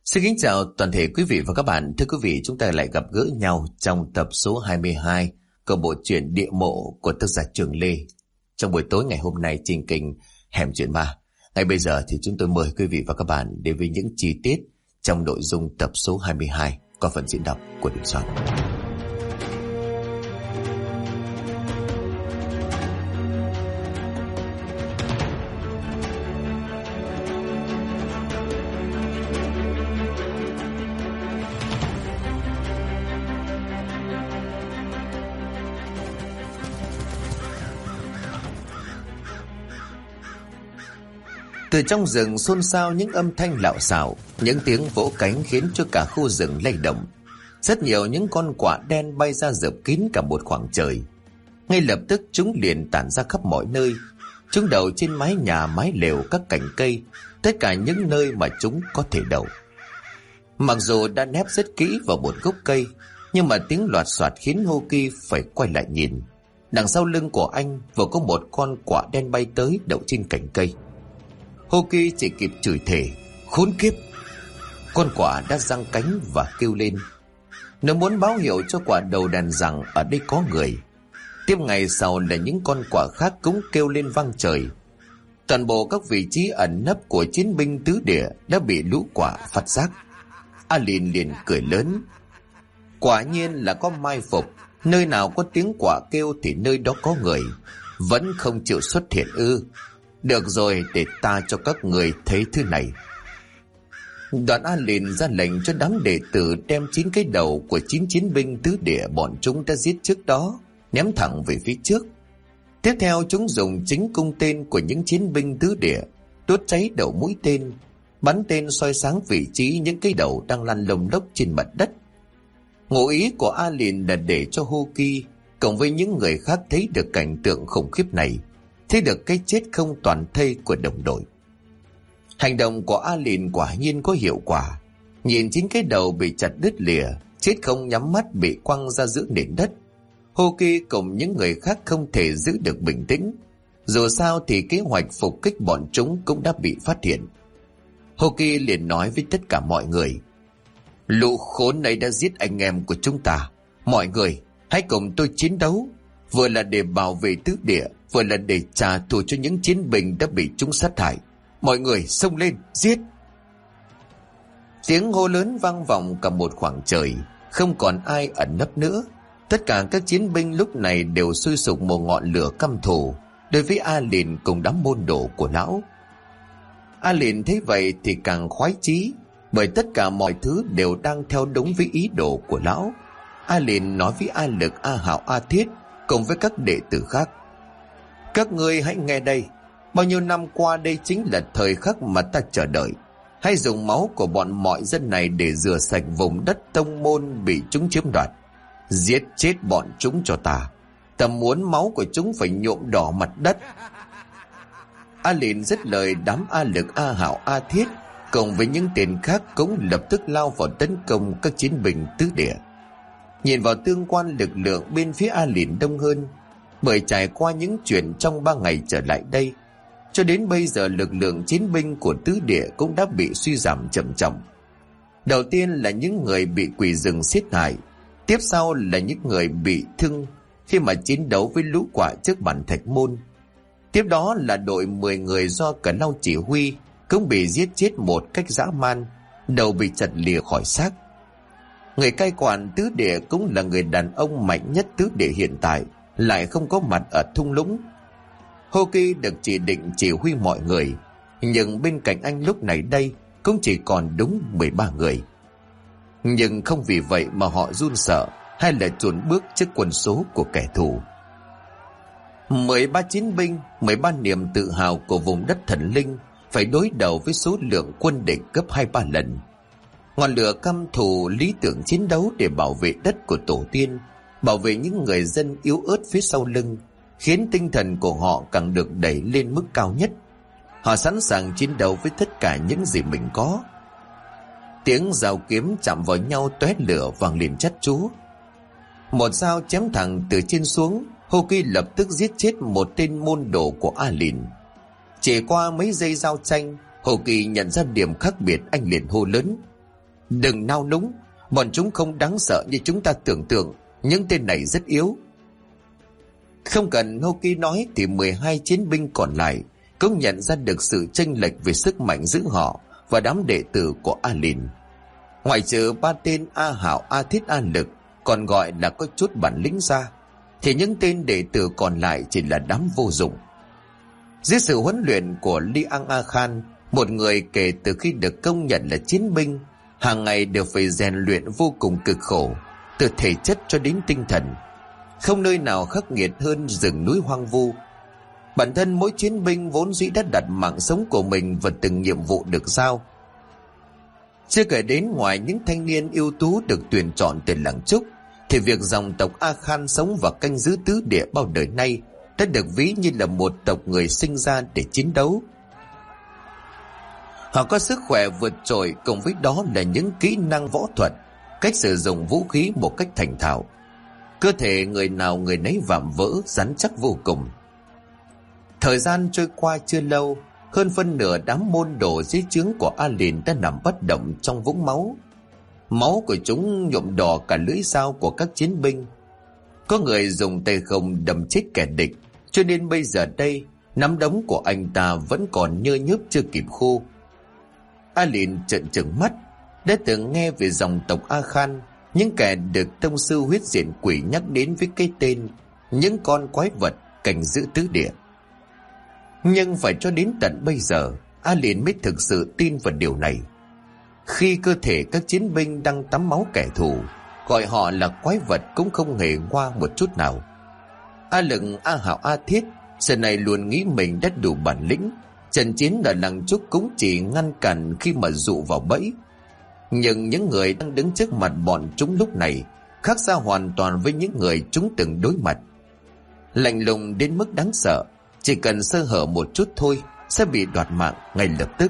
Xin kính chào toàn thể quý vị và các bạn. Thưa quý vị, chúng ta lại gặp gỡ nhau trong tập số 22 của bộ truyện Địa Mộ của tác giả Trường Lê. Trong buổi tối ngày hôm nay trên kênh Hẻm Chuyện Ma. Ngay bây giờ thì chúng tôi mời quý vị và các bạn đến với những chi tiết trong nội dung tập số 22 qua phần diễn đọc của Đình Soạn. Từ trong rừng xôn xao những âm thanh lạo xạo, những tiếng vỗ cánh khiến cho cả khu rừng lay động. Rất nhiều những con quạ đen bay ra rợp kín cả một khoảng trời. Ngay lập tức chúng liền tản ra khắp mọi nơi. Chúng đậu trên mái nhà, mái lều, các cành cây, tất cả những nơi mà chúng có thể đậu. Mặc dù đã nép rất kỹ vào một gốc cây, nhưng mà tiếng loạt soạt khiến Hoki phải quay lại nhìn. Đằng sau lưng của anh vừa có một con quạ đen bay tới đậu trên cành cây. Hoki chỉ kịp chửi thề: khốn kiếp! Con quạ đã giang cánh và kêu lên. Nó muốn báo hiệu cho quả đầu đàn rằng ở đây có người. Tiếp ngày sau là những con quạ khác cũng kêu lên vang trời. Toàn bộ các vị trí ẩn nấp của chiến binh tứ địa đã bị lũ quạ phát giác. Alin liền cười lớn. Quả nhiên là có mai phục. Nơi nào có tiếng quạ kêu thì nơi đó có người. Vẫn không chịu xuất hiện ư? Được rồi, để ta cho các người thấy thứ này. Đoạn Alin ra lệnh cho đám đệ tử đem 9 cái đầu của 9 chiến binh tứ địa bọn chúng đã giết trước đó ném thẳng về phía trước. Tiếp theo chúng dùng chính cung tên của những chiến binh tứ địa đốt cháy đầu mũi tên, bắn tên soi sáng vị trí những cái đầu đang lăn lồng lốc trên mặt đất. Ngụ ý của Alin là để cho Hoki cộng với những người khác thấy được cảnh tượng khủng khiếp này, thấy được cái chết không toàn thây của đồng đội. Hành động của Alin quả nhiên có hiệu quả. Nhìn 9 cái đầu bị chặt đứt lìa, chết không nhắm mắt bị quăng ra giữa nền đất, Hoki cùng những người khác không thể giữ được bình tĩnh. Dù sao thì kế hoạch phục kích bọn chúng cũng đã bị phát hiện. Hoki liền nói với tất cả mọi người: lũ khốn ấy đã giết anh em của chúng ta. Mọi người hãy cùng tôi chiến đấu, vừa là để bảo vệ tứ địa, vừa là để trả thù cho những chiến binh đã bị chúng sát hại. Mọi người xông lên, giết! Tiếng hô lớn vang vọng cả một khoảng trời, không còn ai ẩn nấp nữa. Tất cả các chiến binh lúc này đều sôi sục một ngọn lửa căm thù đối với Alin cùng đám môn đồ của lão. Alin thấy vậy thì càng khoái chí, bởi tất cả mọi thứ đều đang theo đúng với ý đồ của lão. Alin nói với A Lực, A Hạo, A Thiết cùng với các đệ tử khác: các ngươi hãy nghe đây. Bao nhiêu năm qua đây chính là thời khắc mà ta chờ đợi. Hãy dùng máu của bọn mọi dân này để rửa sạch vùng đất tông môn bị chúng chiếm đoạt. Giết chết bọn chúng cho ta. Ta muốn máu của chúng phải nhuộm đỏ mặt đất. Alin dứt lời, đám A Lực, A Hạo, A Thiết cùng với những tên khác cũng lập tức lao vào tấn công các chiến binh tứ địa. Nhìn vào tương quan, lực lượng bên phía Alin đông hơn, bởi trải qua những chuyện trong 3 ngày trở lại đây, cho đến bây giờ lực lượng chiến binh của tứ địa cũng đã bị suy giảm chậm chậm. Đầu tiên là những người bị quỷ rừng giết hại, tiếp sau là những người bị thương khi mà chiến đấu với lũ quạ trước bản Thạch Môn. Tiếp đó là đội 10 người do Cẩn Lau chỉ huy cũng bị giết chết một cách dã man, đầu bị chặt lìa khỏi xác. Người cai quản tứ địa cũng là người đàn ông mạnh nhất tứ địa hiện tại, lại không có mặt ở thung lũng. Hoki được chỉ định chỉ huy mọi người, nhưng bên cạnh anh lúc này đây cũng chỉ còn đúng 13 người. Nhưng không vì vậy mà họ run sợ hay là chùn bước trước quân số của kẻ thù. 13 chiến binh, 13 niềm tự hào của vùng đất thần linh phải đối đầu với số lượng quân địch gấp 2-3 lần. Ngọn lửa căm thù, lý tưởng chiến đấu để bảo vệ đất của tổ tiên, bảo vệ những người dân yếu ớt phía sau lưng, khiến tinh thần của họ càng được đẩy lên mức cao nhất. Họ sẵn sàng chiến đấu với tất cả những gì mình có. Tiếng dao kiếm chạm vào nhau tóe lửa vang lên chát chúa. Một dao chém thẳng từ trên xuống, Hoki lập tức giết chết một tên môn đồ của Alin. Chỉ qua mấy giây giao tranh, Hoki nhận ra điểm khác biệt, anh liền hô lớn: Đừng nao núng, bọn chúng không đáng sợ như chúng ta tưởng tượng. Những tên này rất yếu. Không cần Hoki nói thì 12 chiến binh còn lại cũng nhận ra được sự chênh lệch về sức mạnh giữa họ và đám đệ tử của Alin. Ngoại trừ 3 tên A Hảo, A Thiết, A Lực còn gọi là có chút bản lĩnh ra, thì những tên đệ tử còn lại chỉ là đám vô dụng. Dưới sự huấn luyện của Liang A Khan, một người kể từ khi được công nhận là chiến binh, hàng ngày đều phải rèn luyện vô cùng cực khổ, từ thể chất cho đến tinh thần. Không nơi nào khắc nghiệt hơn rừng núi hoang vu. Bản thân mỗi chiến binh vốn dĩ đã đặt mạng sống của mình vào từng nhiệm vụ được giao. Chưa kể đến ngoài những thanh niên ưu tú được tuyển chọn từ làng Trúc, thì việc dòng tộc A Khan sống và canh giữ tứ địa bao đời nay đã được ví như là một tộc người sinh ra để chiến đấu. Họ có sức khỏe vượt trội, cùng với đó là những kỹ năng võ thuật, cách sử dụng vũ khí một cách thành thạo. Cơ thể người nào người nấy vạm vỡ, rắn chắc vô cùng. Thời gian trôi qua chưa lâu, hơn phân nửa đám môn đồ dưới trướng của Alin đã nằm bất động trong vũng máu. Máu của chúng nhuộm đỏ cả lưỡi dao của các chiến binh. Có người dùng tay không đâm chết kẻ địch, cho nên bây giờ đây nắm đấm của anh ta vẫn còn nhơ nhớp chưa kịp khô. Alin trợn trừng mắt. Đã từng nghe về dòng tộc A Khan, những kẻ được tông sư huyết diện quỷ nhắc đến với cái tên những con quái vật canh giữ tứ địa. Nhưng phải cho đến tận bây giờ, Alin mới thực sự tin vào điều này. Khi cơ thể các chiến binh đang tắm máu kẻ thù, gọi họ là quái vật cũng không hề ngoa một chút nào. A Lực, A Hảo, A Thiết giờ này luôn nghĩ mình đã đủ bản lĩnh. Trận chiến ở làng Trúc cũng chỉ ngăn cản khi mà dụ vào bẫy. Nhưng những người đang đứng trước mặt bọn chúng lúc này khác xa hoàn toàn với những người chúng từng đối mặt. Lạnh lùng đến mức đáng sợ, chỉ cần sơ hở một chút thôi sẽ bị đoạt mạng ngay lập tức.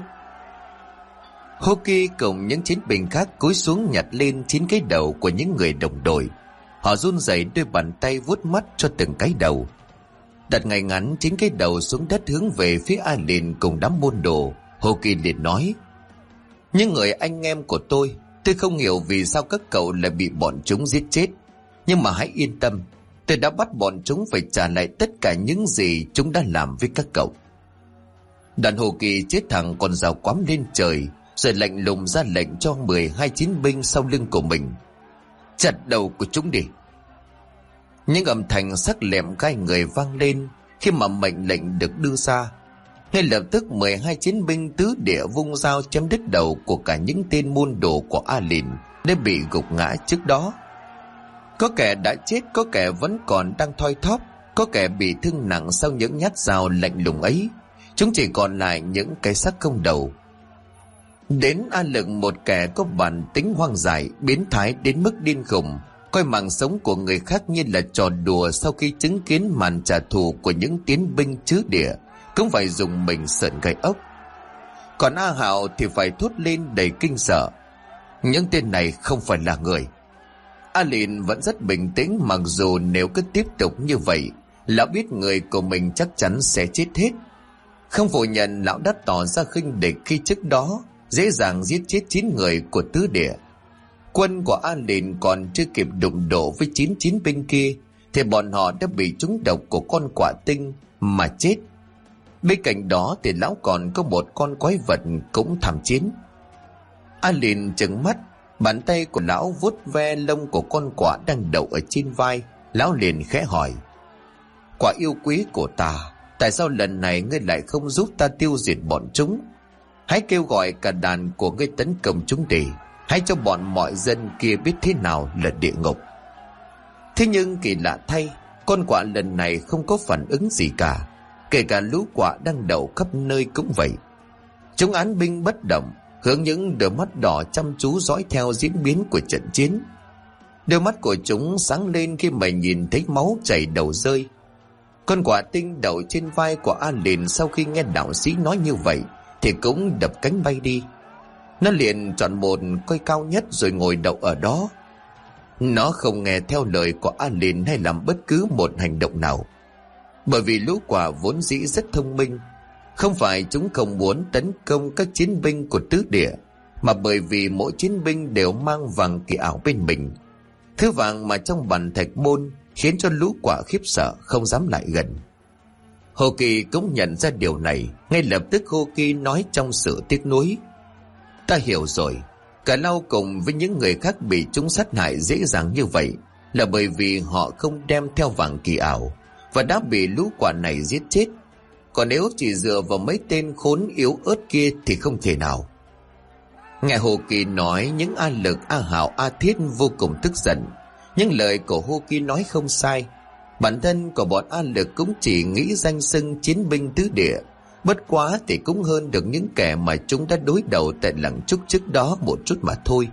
Hoki cùng những chiến binh khác cúi xuống nhặt lên 9 cái đầu của những người đồng đội. Họ run rẩy đôi bàn tay vuốt mắt cho từng cái đầu. Đặt ngay ngắn 9 cái đầu xuống đất hướng về phía Alin cùng đám môn đồ, Hoki liền nói: những người anh em của tôi không hiểu vì sao các cậu lại bị bọn chúng giết chết. Nhưng mà hãy yên tâm, tôi đã bắt bọn chúng phải trả lại tất cả những gì chúng đã làm với các cậu. Đàn Hoki chết thẳng con dao quắm lên trời, rồi lạnh lùng ra lệnh cho 12 chiến binh sau lưng của mình: chặt đầu của chúng đi. Những âm thanh sắc lẹm gai người vang lên khi mà mệnh lệnh được đưa ra. Ngay lập tức 12 chiến binh tứ địa vung dao chém đứt đầu của cả những tên môn đồ của Alin đã bị gục ngã trước đó. Có kẻ đã chết, có kẻ vẫn còn đang thoi thóp, có kẻ bị thương nặng sau những nhát dao lạnh lùng ấy. Chúng chỉ còn lại những cái xác không đầu. Đến A Lực, một kẻ có bản tính hoang dại, biến thái đến mức điên khùng, coi mạng sống của người khác như là trò đùa. Sau khi chứng kiến màn trả thù của những tiến binh trứ địa, cũng phải dùng mình sợn gai ốc. Còn A Hạo thì phải thốt lên đầy kinh sợ: những tên này không phải là người. Alin vẫn rất bình tĩnh, mặc dù nếu cứ tiếp tục như vậy, lão biết người của mình chắc chắn sẽ chết hết. Không phủ nhận lão đã tỏ ra khinh địch khi trước đó dễ dàng giết chết 9 người của tứ địa. Quân của Alin còn chưa kịp đụng độ với 9 chiến binh kia thì bọn họ đã bị trúng độc của con quạ tinh mà chết. Bên cạnh đó thì lão còn có một con quái vật cũng tham chiến. Alin trừng mắt, bàn tay của lão vuốt ve lông của con quạ đang đậu ở trên vai. Lão liền khẽ hỏi: quả yêu quý của ta, tại sao lần này ngươi lại không giúp ta tiêu diệt bọn chúng? Hãy kêu gọi cả đàn của ngươi tấn công chúng đi. Hãy cho bọn mọi dân kia biết thế nào là địa ngục. Thế nhưng kỳ lạ thay, con quạ lần này không có phản ứng gì cả. Kể cả lũ quạ đang đậu khắp nơi cũng vậy. Chúng án binh bất động, hướng những đôi mắt đỏ chăm chú dõi theo diễn biến của trận chiến. Đôi mắt của chúng sáng lên khi mà nhìn thấy máu chảy đầu rơi. Con quạ tinh đậu trên vai của Alin sau khi nghe đạo sĩ nói như vậy thì cũng đập cánh bay đi. Nó liền chọn một cây cao nhất rồi ngồi đậu ở đó. Nó không nghe theo lời của Alin hay làm bất cứ một hành động nào, bởi vì lũ quạ vốn dĩ rất thông minh. Không phải chúng không muốn tấn công các chiến binh của tứ địa, mà bởi vì mỗi chiến binh đều mang vàng kỳ ảo bên mình. Thứ vàng mà trong bàn thạch môn khiến cho lũ quạ khiếp sợ không dám lại gần. Hồ Kỳ cũng nhận ra điều này, ngay lập tức Hồ Kỳ nói trong sự tiếc nuối: "Ta hiểu rồi, cả Lau cùng với những người khác bị chúng sát hại dễ dàng như vậy là bởi vì họ không đem theo vàng kỳ ảo và đã bị lũ quạ này giết chết. Còn nếu chỉ dựa vào mấy tên khốn yếu ớt kia thì không thể nào." Nghe Hồ Kỳ nói, những A Lực, A Hảo, A Thiết vô cùng tức giận. Nhưng lời của Hồ Kỳ nói không sai. Bản thân của bọn A Lực cũng chỉ nghĩ danh xưng chiến binh tứ địa, bất quá thì cũng hơn được những kẻ mà chúng đã đối đầu tại làng Trúc trước đó một chút mà thôi.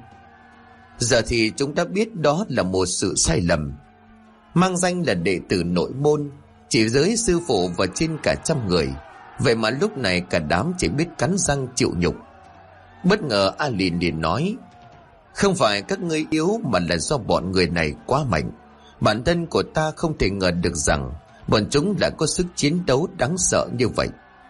Giờ thì chúng đã biết đó là một sự sai lầm. Mang danh là đệ tử nội môn, chỉ dưới sư phụ và trên cả trăm người, vậy mà lúc này cả đám chỉ biết cắn răng chịu nhục. Bất ngờ A liền nói: "Không phải các ngươi yếu mà là do bọn người này quá mạnh. Bản thân của ta không thể ngờ được rằng bọn chúng đã có sức chiến đấu đáng sợ như vậy.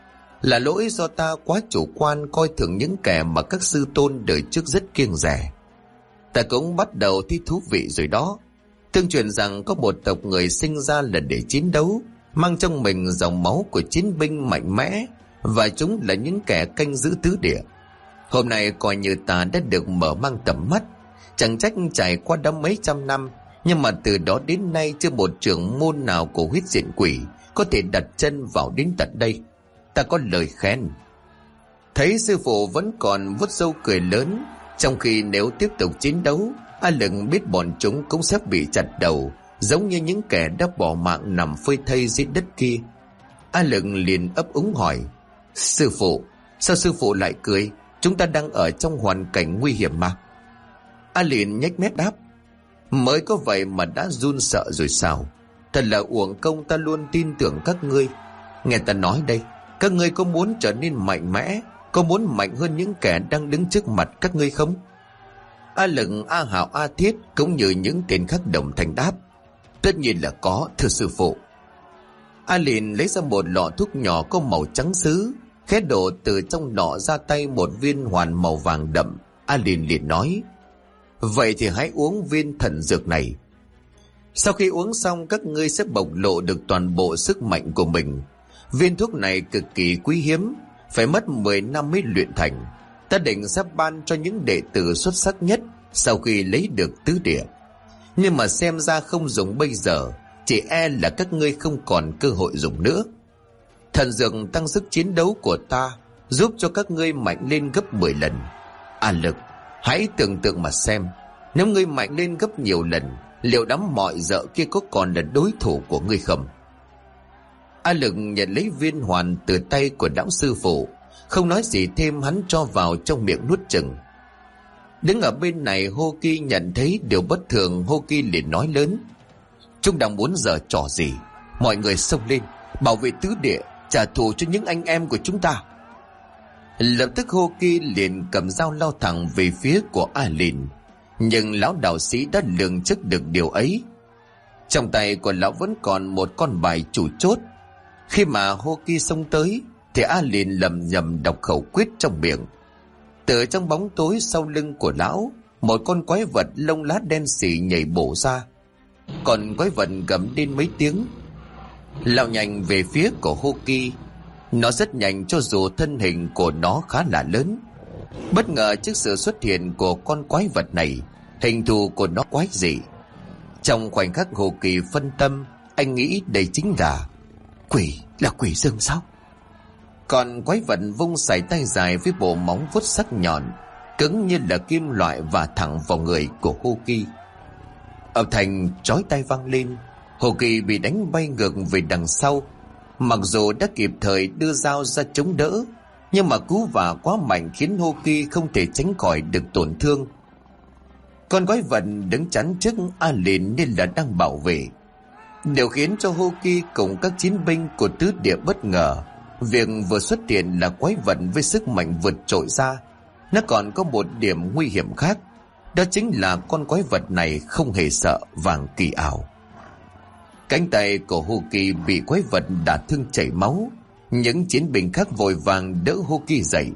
Là lỗi do ta quá chủ quan coi thường những kẻ mà các sư tôn đời trước rất kiêng dè. Ta cũng bắt đầu thấy thú vị rồi đó. Tương truyền rằng có một tộc người sinh ra là để chiến đấu, mang trong mình dòng máu của chiến binh mạnh mẽ, và chúng là những kẻ canh giữ tứ địa. Hôm nay coi như ta đã được mở mang tầm mắt. Chẳng trách trải qua đã mấy trăm năm, nhưng mà từ đó đến nay chưa một trưởng môn nào của huyết diện quỷ có thể đặt chân vào đến tận đây. Ta có lời khen." Thấy sư phụ vẫn còn vuốt râu cười lớn, trong khi nếu tiếp tục chiến đấu, A Lực biết bọn chúng cũng sẽ bị chặt đầu, giống như những kẻ đã bỏ mạng nằm phơi thây dưới đất kia. A Lực liền ấp úng hỏi: "Sư phụ, sao sư phụ lại cười? Chúng ta đang ở trong hoàn cảnh nguy hiểm mà." A liền nhếch mép đáp: "Mới có vậy mà đã run sợ rồi sao? Thật là uổng công ta luôn tin tưởng các ngươi. Nghe ta nói đây, các ngươi có muốn trở nên mạnh mẽ, có muốn mạnh hơn những kẻ đang đứng trước mặt các ngươi không?" A Lực, A Hảo, A Thiết cũng như những tên khác đồng thanh đáp: "Tất nhiên là có, thưa sư phụ." A liền lấy ra một lọ thuốc nhỏ có màu trắng sứ, khẽ đổ từ trong lọ ra tay một viên hoàn màu vàng đậm. A liền nói: "Vậy thì hãy uống viên thần dược này. Sau khi uống xong, các ngươi sẽ bộc lộ được toàn bộ sức mạnh của mình. Viên thuốc này cực kỳ quý hiếm, phải mất 10 năm mới luyện thành. Ta định sẽ ban cho những đệ tử xuất sắc nhất sau khi lấy được tứ địa. Nhưng mà xem ra không dùng bây giờ, chỉ e là các ngươi không còn cơ hội dùng nữa. Thần dược tăng sức chiến đấu của ta, giúp cho các ngươi mạnh lên gấp 10 lần. A Lực, hãy tưởng tượng mà xem, nếu ngươi mạnh lên gấp nhiều lần, liệu đám mọi dợ kia có còn là đối thủ của ngươi không?" A Lực nhận lấy viên hoàn từ tay của lão sư phụ, không nói gì thêm, hắn cho vào trong miệng nuốt chừng. Đứng ở bên này, Hô Kỳ nhận thấy điều bất thường. Hô Kỳ liền nói lớn: "Chúng đang muốn giở trò gì? Mọi người xông lên, bảo vệ tứ địa, trả thù cho những anh em của chúng ta." Lập tức Hô Kỳ liền cầm dao lao thẳng về phía của A Lìn, nhưng lão đạo sĩ đã lường trước được điều ấy. Trong tay của lão vẫn còn một con bài chủ chốt. Khi mà Hô Kỳ xông tới thì A Lìn lầm nhầm đọc khẩu quyết trong miệng. Từ trong bóng tối sau lưng của lão, một con quái vật lông lá đen xỉ nhảy bổ ra. Còn quái vật gầm lên mấy tiếng, lao nhanh về phía của Hô Kỳ. Nó rất nhanh cho dù thân hình của nó khá là lớn. Bất ngờ trước sự xuất hiện của con quái vật này, hình thù của nó quái dị. Trong khoảnh khắc Hồ Kỳ phân tâm, anh nghĩ đây chính là quỷ rừng sao? Còn quái vật vung sải tay dài với bộ móng vuốt sắc nhọn, cứng như là kim loại và thẳng vào người của Hồ Kỳ. Âm thanh chói tai vang lên, Hồ Kỳ bị đánh bay ngược về đằng sau. Mặc dù đã kịp thời đưa dao ra chống đỡ, nhưng mà cú vả quá mạnh khiến Hồ Kỳ không thể tránh khỏi được tổn thương. Con quái vật đứng chắn trước A Lìn nên là đang bảo vệ. Điều khiến cho Hồ Kỳ cùng các chiến binh của tứ địa bất ngờ, việc vừa xuất hiện là quái vật với sức mạnh vượt trội ra. Nó còn có một điểm nguy hiểm khác, đó chính là con quái vật này không hề sợ vàng kỳ ảo. Cánh tay của Hồ Kỳ bị quái vật đả thương chảy máu. Những chiến binh khác vội vàng đỡ Hồ Kỳ dậy,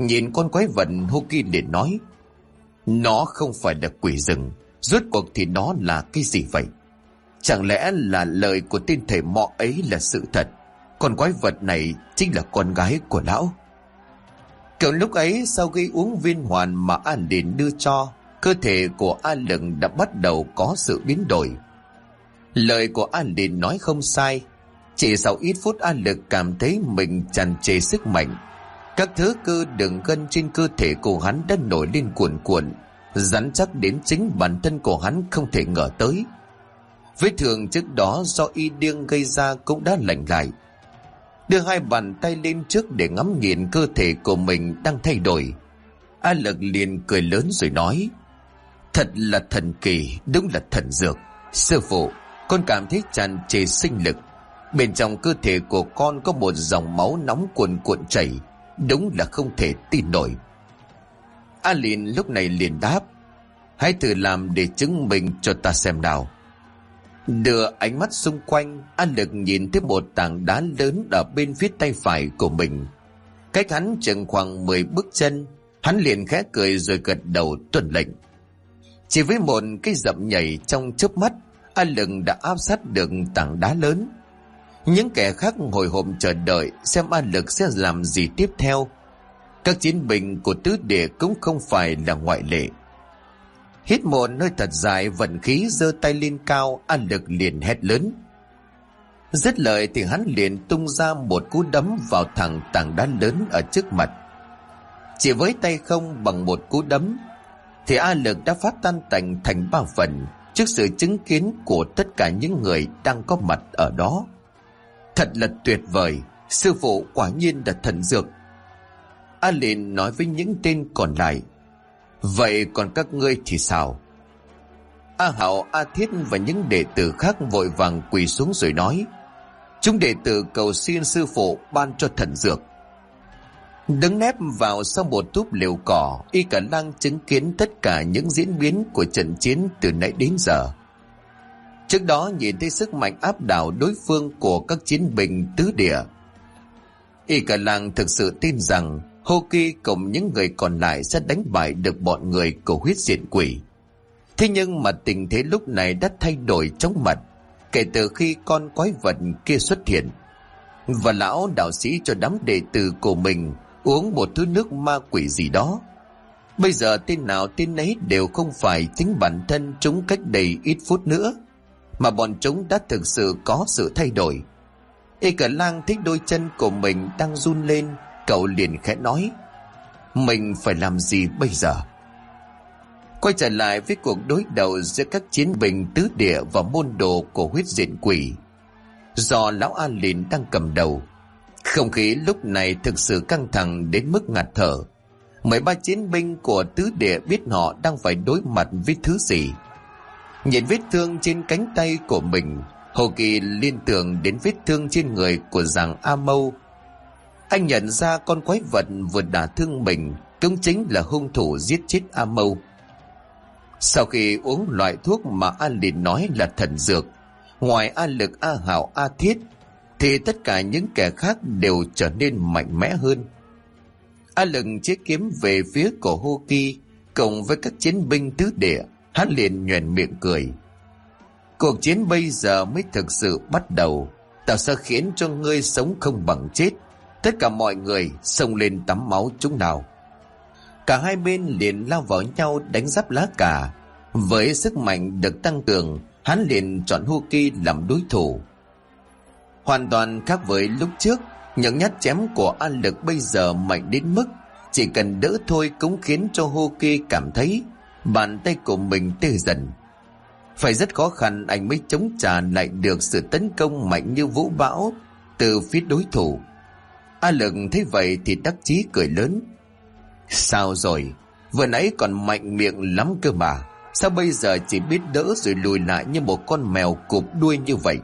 Nhìn con quái vật, Hoki liền nói: Nó không phải là quỷ rừng, rốt cuộc thì nó là cái gì vậy? Chẳng lẽ là lời của tên thầy mọ ấy là sự thật? Con quái vật này chính là con gái của lão. Cậu lúc ấy sau khi uống viên hoàn mà A Liền đưa cho, cơ thể của A Lực đã bắt đầu có sự biến đổi. Lời của A Liền nói không sai. Chỉ sau ít phút A Lực cảm thấy mình tràn trề sức mạnh. Các thứ cơ đường gân trên cơ thể của hắn đã nổi lên cuồn cuộn, rắn chắc đến chính bản thân của hắn không thể ngờ tới. Vết thương trước đó do y điên gây ra cũng đã lành lại. Đưa hai bàn tay lên trước để ngắm nhìn cơ thể của mình đang thay đổi, A Lực liền cười lớn rồi nói: Thật là thần kỳ, đúng là thần dược. Sư phụ, con cảm thấy tràn trề sinh lực. Bên trong cơ thể của con có một dòng máu nóng cuồn cuộn chảy, đúng là không thể tin nổi. A Liền lúc này liền đáp: Hãy thử làm để chứng minh cho ta xem nào. Đưa ánh mắt xung quanh, A Lực nhìn thấy một tảng đá lớn ở bên phía tay phải của mình, cách hắn chừng khoảng 10 bước chân. Hắn liền khẽ cười rồi gật đầu tuân lệnh. Chỉ với một cái dậm nhảy trong chớp mắt, A Lực đã áp sát được tảng đá lớn. Những kẻ khác hồi hộp chờ đợi xem A Lực sẽ làm gì tiếp theo. Các chiến binh của tứ địa cũng không phải là ngoại lệ. Hít một hơi thật dài, vận khí giơ tay lên cao, A Lực liền hét lớn. Dứt lời thì hắn liền tung ra một cú đấm vào thẳng tảng đá lớn ở trước mặt. Chỉ với tay không, bằng một cú đấm thì A Lực đã phát tan tành thành 3 phần trước sự chứng kiến của tất cả những người đang có mặt ở đó. Thật là tuyệt vời, sư phụ quả nhiên là thần dược. A liền nói với những tên còn lại: Vậy còn các ngươi thì sao? A Hạo, A Thiết và những đệ tử khác vội vàng quỳ xuống rồi nói: Chúng đệ tử cầu xin sư phụ ban cho thần dược. Đứng nép vào sau một túp lều cỏ, Y Cả Lang chứng kiến tất cả những diễn biến của trận chiến từ nãy đến giờ. Trước đó nhìn thấy sức mạnh áp đảo đối phương của các chiến binh tứ địa, Y Cả Lang thực sự tin rằng Hoki cùng những người còn lại sẽ đánh bại được bọn người của huyết diện quỷ. Thế nhưng mà tình thế lúc này đã thay đổi chóng mặt kể từ khi con quái vật kia xuất hiện, và lão đạo sĩ cho đám đệ tử của mình uống một thứ nước ma quỷ gì đó. Bây giờ tên nào tên ấy đều không phải chính bản thân chúng cách đây ít phút nữa, mà bọn chúng đã thực sự có sự thay đổi. Y Cả Lang thấy đôi chân của mình đang run lên, cậu liền khẽ nói: Mình phải làm gì bây giờ? Quay trở lại với cuộc đối đầu giữa các chiến binh tứ địa và môn đồ của huyết diện quỷ, do lão A Liền đang cầm đầu, không khí lúc này thực sự căng thẳng đến mức ngạt thở. 13 chiến binh của tứ địa biết họ đang phải đối mặt với thứ gì. Nhìn vết thương trên cánh tay của mình, Hồ Kỳ liên tưởng đến vết thương trên người của giàng A Mâu. Anh nhận ra con quái vật vừa đả thương mình cũng chính là hung thủ giết chết A Mâu. Sau khi uống loại thuốc mà A Liền nói là thần dược, ngoài A Lực, A Hạo, A Thiết thì tất cả những kẻ khác đều trở nên mạnh mẽ hơn. A Lực chế kiếm về phía của Hoki cùng với các chiến binh tứ địa, hắn liền nhoẻn miệng cười: Cuộc chiến bây giờ mới thực sự bắt đầu. Tao sẽ khiến cho ngươi sống không bằng chết. Tất cả mọi người xông lên tắm máu chúng nào. Cả hai bên liền lao vào nhau đánh giáp lá cà. Với sức mạnh được tăng cường, hắn liền chọn Hoki làm đối thủ. Hoàn toàn khác với lúc trước, những nhát chém của A Lực bây giờ mạnh đến mức chỉ cần đỡ thôi cũng khiến cho Hoki cảm thấy bàn tay của mình tê dần. Phải rất khó khăn anh mới chống trả lại được sự tấn công mạnh như vũ bão từ phía đối thủ. A Lực thấy vậy thì đắc chí cười lớn: Sao rồi? Vừa nãy còn mạnh miệng lắm cơ mà, sao bây giờ chỉ biết đỡ rồi lùi lại như một con mèo cụp đuôi như vậy?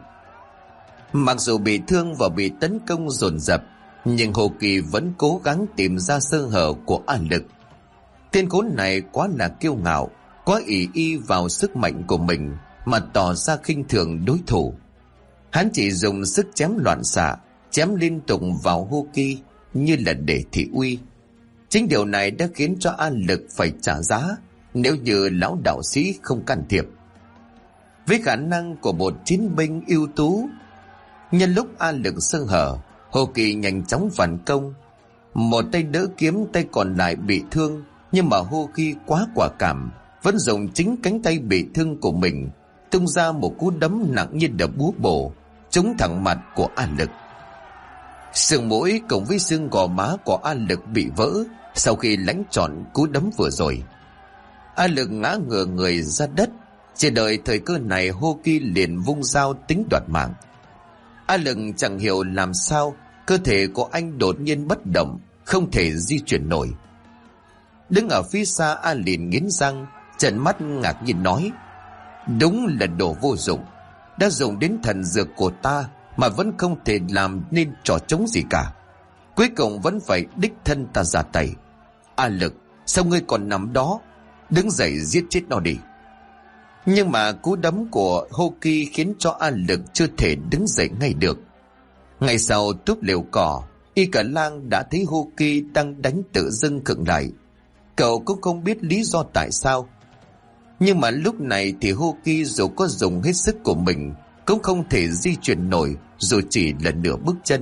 Mặc dù bị thương và bị tấn công dồn dập, nhưng Hồ Kỳ vẫn cố gắng tìm ra sơ hở của A Lực. Tên khốn này quá là kiêu ngạo, quá ỷ y vào sức mạnh của mình mà tỏ ra khinh thường đối thủ. Hắn chỉ dùng sức chém loạn xạ, chém liên tục vào Hoki như là để thị uy. Chính điều này đã khiến cho A Lực phải trả giá nếu như lão đạo sĩ không can thiệp. Với khả năng của một chiến binh ưu tú, nhân lúc A Lực sơ hở, Hồ Kỳ nhanh chóng phản công. Một tay đỡ kiếm, tay còn lại bị thương, nhưng mà Hồ Kỳ quá quả cảm, vẫn dùng chính cánh tay bị thương của mình tung ra một cú đấm nặng như đập búa bổ, trúng thẳng mặt của A Lực. Sườn mũi cùng với xương gò má của A Lực bị vỡ sau khi lãnh trọn cú đấm vừa rồi. A Lực ngã ngửa người ra đất. Chỉ đợi thời cơ này, Hô Kỳ liền vung dao tính đoạt mạng. A Lực chẳng hiểu làm sao cơ thể của anh đột nhiên bất động, không thể di chuyển nổi. Đứng ở phía xa, A liền nghiến răng, trợn mắt ngạc nhiên nói: đúng là đồ vô dụng, đã dùng đến thần dược của ta mà vẫn không thể làm nên trò trống gì cả. Cuối cùng vẫn phải đích thân ta ra tay. A Lực, sao ngươi còn nằm đó? Đứng dậy giết chết nó đi. Nhưng mà cú đấm của Hô Kỳ khiến cho A Lực chưa thể đứng dậy ngay được. Ngày sau túp lều cỏ, Y Cả Lang đã thấy Hô Kỳ đang đánh tự dưng khựng lại. Cậu cũng không biết lý do tại sao, nhưng mà lúc này thì Hô Kỳ dù có dùng hết sức của mình cũng không thể di chuyển nổi, dù chỉ là nửa bước chân.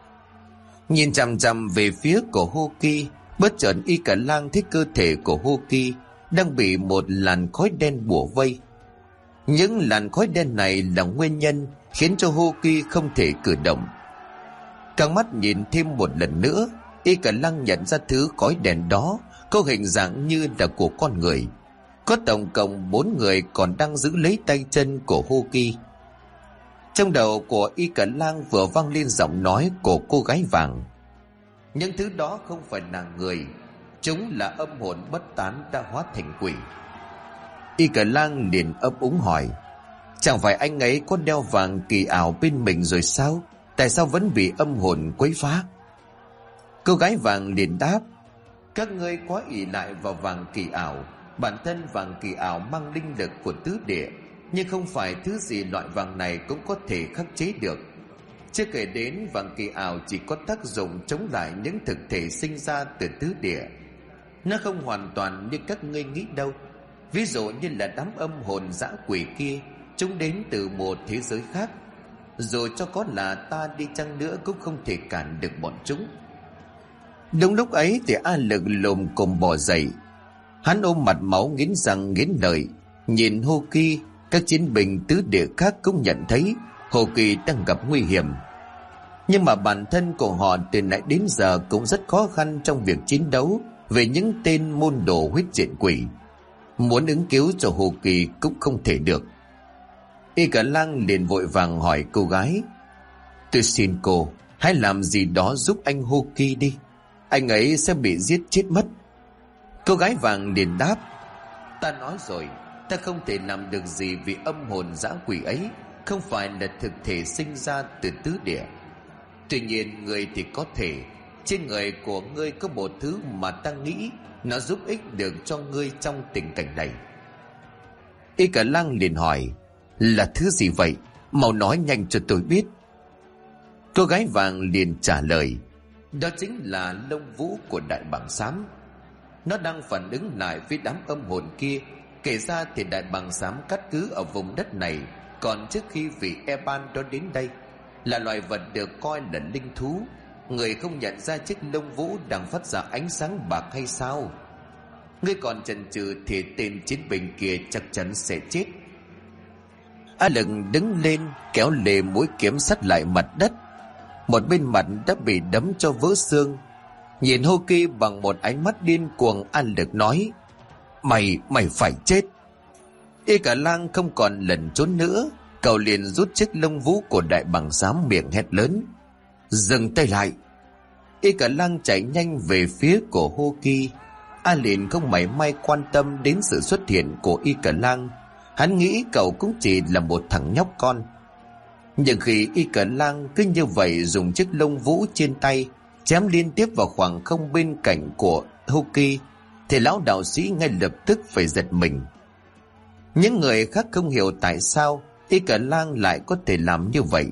Nhìn chằm chằm về phía của Hô Kỳ, bất chợt Y Cả Lang thấy cơ thể của Hô Kỳ đang bị một làn khói đen bủa vây. Những làn khói đen này là nguyên nhân khiến cho Hô Kỳ không thể cử động. Căng mắt nhìn thêm một lần nữa, Y Cả Lang nhận ra thứ khói đen đó có hình dạng như là của con người. Có tổng cộng 4 người còn đang giữ lấy tay chân của Hô Kỳ. Trong đầu của Y Cả Lang vừa vang lên giọng nói của cô gái vàng: những thứ đó không phải là người, chúng là âm hồn bất tán đã hóa thành quỷ. Y Cả Lang liền ấp úng hỏi: chẳng phải anh ấy có đeo vàng kỳ ảo bên mình rồi sao? Tại sao vẫn bị âm hồn quấy phá? Cô gái vàng liền đáp: các ngươi quá ỷ lại vào vàng kỳ ảo. Bản thân vàng kỳ ảo mang linh lực của tứ địa, nhưng không phải thứ gì loại vàng này cũng có thể khắc chế được. Chưa kể đến vàng kỳ ảo chỉ có tác dụng chống lại những thực thể sinh ra từ tứ địa. Nó không hoàn toàn như các ngươi nghĩ đâu. Ví dụ như là đám âm hồn dã quỷ kia, chúng đến từ một thế giới khác. Dù cho có là ta đi chăng nữa cũng không thể cản được bọn chúng. Đúng lúc ấy thì A Lực lồm cồm bò dậy. Hắn ôm mặt máu, nghiến răng nghiến lợi nhìn Hô Kỳ. Các chiến binh tứ địa khác cũng nhận thấy Hô Kỳ đang gặp nguy hiểm, nhưng mà bản thân của họ từ nãy đến giờ cũng rất khó khăn trong việc chiến đấu về những tên môn đồ huyết diện quỷ. Muốn ứng cứu cho Hô Kỳ cũng không thể được. Y Cả Lang liền vội vàng hỏi cô gái: tôi xin cô hãy làm gì đó giúp anh Hô Kỳ đi, anh ấy sẽ bị giết chết mất. Cô gái vàng liền đáp: ta nói rồi, ta không thể làm được gì vì âm hồn dã quỷ ấy không phải là thực thể sinh ra từ tứ địa. Tuy nhiên người thì có thể. Trên người của ngươi có một thứ mà ta nghĩ nó giúp ích được cho ngươi trong tình cảnh này. Y Cả Lang liền hỏi: là thứ gì vậy? Mau nói nhanh cho tôi biết. Cô gái vàng liền trả lời: đó chính là lông vũ của đại bàng xám. Nó đang phản ứng lại với đám âm hồn kia. Kể ra thì đại bàng xám cát cứ ở vùng đất này còn trước khi vị Eban đó đến đây, là loài vật được coi là linh thú. Người không nhận ra chiếc lông vũ đang phát ra ánh sáng bạc hay sao? Ngươi còn chần chừ thì tên chiến binh kia chắc chắn sẽ chết. A Lực đứng lên kéo lê mũi kiếm sắt lại mặt đất. Một bên mặt đã bị đấm cho vỡ xương. Nhìn Hô Kỳ bằng một ánh mắt điên cuồng, A Lực nói: Mày phải chết. Y Cả Lang không còn lẩn trốn nữa, cậu liền rút chiếc lông vũ của đại bàng xám, miệng hét lớn: dừng tay lại. Y Cả Lang chạy nhanh về phía của Hô Kỳ. A liền không mảy may quan tâm đến sự xuất hiện của Y Cả Lang. Hắn nghĩ cậu cũng chỉ là một thằng nhóc con. Nhưng khi Y Cả Lang cứ như vậy dùng chiếc lông vũ trên tay chém liên tiếp vào khoảng không bên cạnh của Hô Kỳ, thì lão đạo sĩ ngay lập tức phải giật mình. Những người khác không hiểu tại sao Y Cả Lang lại có thể làm như vậy,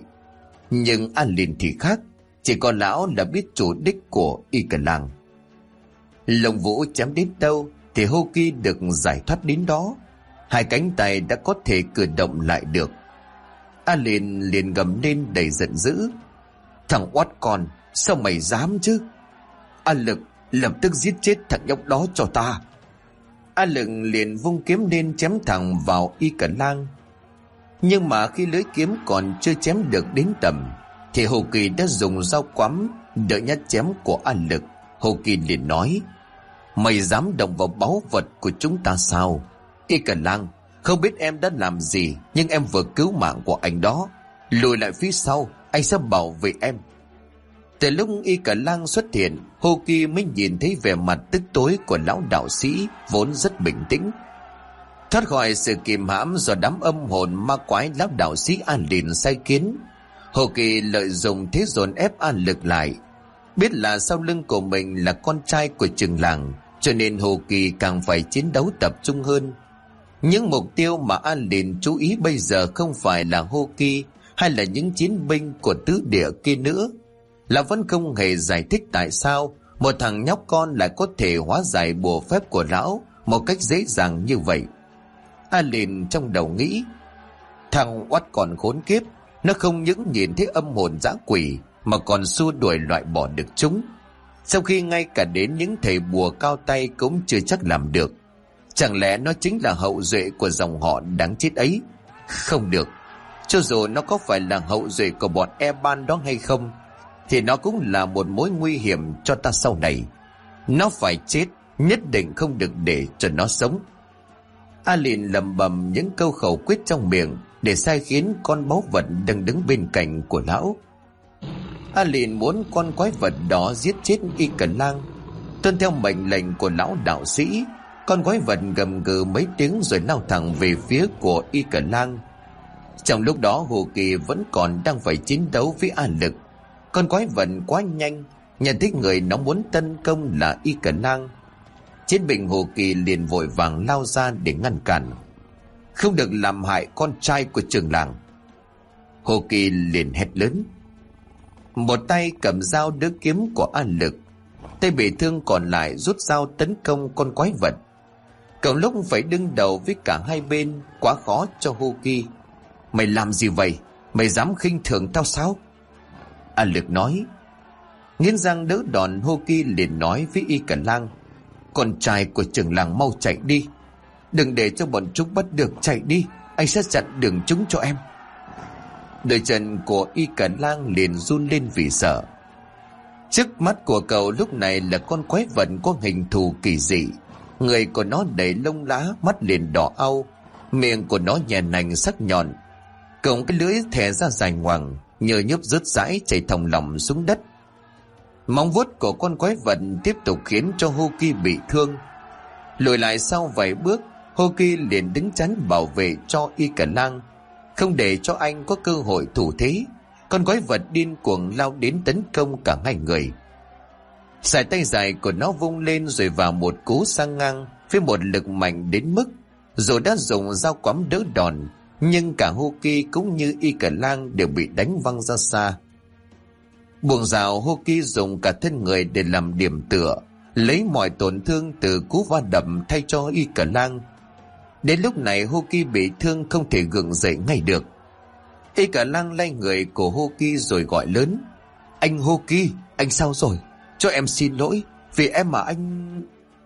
nhưng A Lìn thì khác. Chỉ có lão là biết chủ đích của Y Cả Lang. Lồng vũ chém đến đâu thì Hoki được giải thoát đến đó. Hai cánh tay đã có thể cử động lại được. Alin liền gầm lên đầy giận dữ: "Thằng oát con, sao mày dám chứ? A Lực, lập tức giết chết thằng nhóc đó cho ta." A Lực liền vung kiếm lên chém thẳng vào Y Cẩn Lang. Nhưng mà khi lưỡi kiếm còn chưa chém được đến tầm thì Hồ Kỳ đã dùng dao quắm đỡ nhát chém của A Lực. Hồ Kỳ liền nói: "Mày dám động vào báu vật của chúng ta sao? Y Cẩn Lang, không biết em đã làm gì, nhưng em vừa cứu mạng của anh đó. Lùi lại phía sau, anh sẽ bảo vệ em." Từ lúc Y Cẩn Lang xuất hiện, Hồ Kỳ mới nhìn thấy vẻ mặt tức tối của lão đạo sĩ vốn rất bình tĩnh. Thoát khỏi sự kìm hãm do đám âm hồn ma quái lão đạo sĩ An Lìn sai khiến, Hồ Kỳ lợi dụng thế dồn ép An Lực lại. Biết là sau lưng của mình là con trai của trường làng, cho nên Hồ Kỳ càng phải chiến đấu tập trung hơn. Những mục tiêu mà An Lìn chú ý bây giờ không phải là Hồ Kỳ hay là những chiến binh của tứ địa kia nữa. Là vẫn không hề giải thích tại sao một thằng nhóc con lại có thể hóa giải bùa phép của lão một cách dễ dàng như vậy. An Lìn trong đầu nghĩ: thằng oát còn khốn kiếp, nó không những nhìn thấy âm hồn dã quỷ mà còn xua đuổi loại bỏ được chúng, sau khi ngay cả đến những thầy bùa cao tay cũng chưa chắc làm được. Chẳng lẽ nó chính là hậu duệ của dòng họ đáng chết ấy? Không được, cho dù nó có phải là hậu duệ của bọn Eban đó hay không thì nó cũng là một mối nguy hiểm cho ta sau này. Nó phải chết, nhất định không được để cho nó sống. Alin lẩm bẩm những câu khẩu quyết trong miệng để sai khiến con báu vật đang đứng bên cạnh của lão. Alin muốn con quái vật đó giết chết Y Cẩn Lang. Tuân theo mệnh lệnh của lão đạo sĩ, con quái vật gầm gừ mấy tiếng rồi lao thẳng về phía của Y Cẩn Lang. Trong lúc đó Hồ Kỳ vẫn còn đang phải chiến đấu với A Lực. Con quái vật quá nhanh, nhận thấy người nó muốn tấn công là Y Cẩn Lang. Chiến binh Hồ Kỳ liền vội vàng lao ra để ngăn cản: "Không được làm hại con trai của trưởng làng." Hồ Kỳ liền hét lớn. Một tay cầm dao đỡ kiếm của An Lực, tay bị thương còn lại rút dao tấn công con quái vật. Cậu lúc phải đương đầu với cả hai bên, quá khó cho Hồ Kỳ. "Mày làm gì vậy? Mày dám khinh thường tao sao?" An Lực nói. Nghiến răng đỡ đòn, Hồ Kỳ liền nói với Y Cẩn Lang: "Con trai của trưởng làng mau chạy đi, đừng để cho bọn chúng bắt được, chạy đi, anh sẽ chặn đường chúng cho em." Đôi chân của Y Cẩn Lang liền run lên vì sợ. Trước mắt của cậu lúc này là con quái vật có hình thù kỳ dị. Người của nó đầy lông lá, mắt liền đỏ au, miệng của nó nhè nành sắc nhọn, cộng cái lưỡi thè ra dài ngoằng, nhờ nhớp rớt rãi chảy thòng lọng xuống đất. Móng vuốt của con quái vật tiếp tục khiến cho Hồ Kỳ bị thương. Lùi lại sau vài bước, Hồ Kỳ liền đứng chắn bảo vệ cho Y Cẩn Lang, không để cho anh có cơ hội thủ thế. Con quái vật điên cuồng lao đến tấn công cả hai người. Sải tay dài của nó vung lên rồi vào một cú sang ngang với một lực mạnh đến mức rồi đã dùng dao quắm đỡ đòn, nhưng cả Hồ Kỳ cũng như Y Cẩn Lang đều bị đánh văng ra xa. Buông dao, Hồ Kỳ dùng cả thân người để làm điểm tựa, lấy mọi tổn thương từ cú va đập thay cho Y Cẩn Lang. Đến lúc này Hồ Kỳ bị thương không thể gượng dậy ngay được. Y Cẩn Lang lay người của Hồ Kỳ rồi gọi lớn: "Anh Hồ Kỳ, anh sao rồi? Cho em xin lỗi, vì em mà anh..."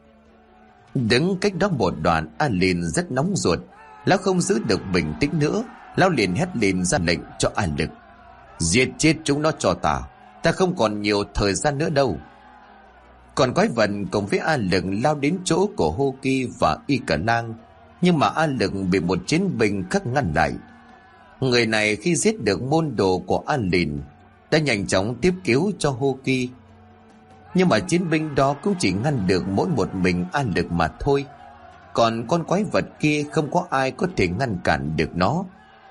Đứng cách đó một đoạn, Alin rất nóng ruột. Lão không giữ được bình tĩnh nữa, lão liền hét lên ra lệnh cho An Lực: "Giết chết chúng nó cho ta, ta không còn nhiều thời gian nữa đâu." Còn quái vật cùng với An Lực lao đến chỗ của Hồ Kỳ và Y Cẩn Lang, nhưng mà An Lực bị một chiến binh khác ngăn lại. Người này khi giết được môn đồ của An Lìn đã nhanh chóng tiếp cứu cho Hồ Kỳ, nhưng mà chiến binh đó cũng chỉ ngăn được mỗi một mình An Lực mà thôi. Còn con quái vật kia không có ai có thể ngăn cản được nó.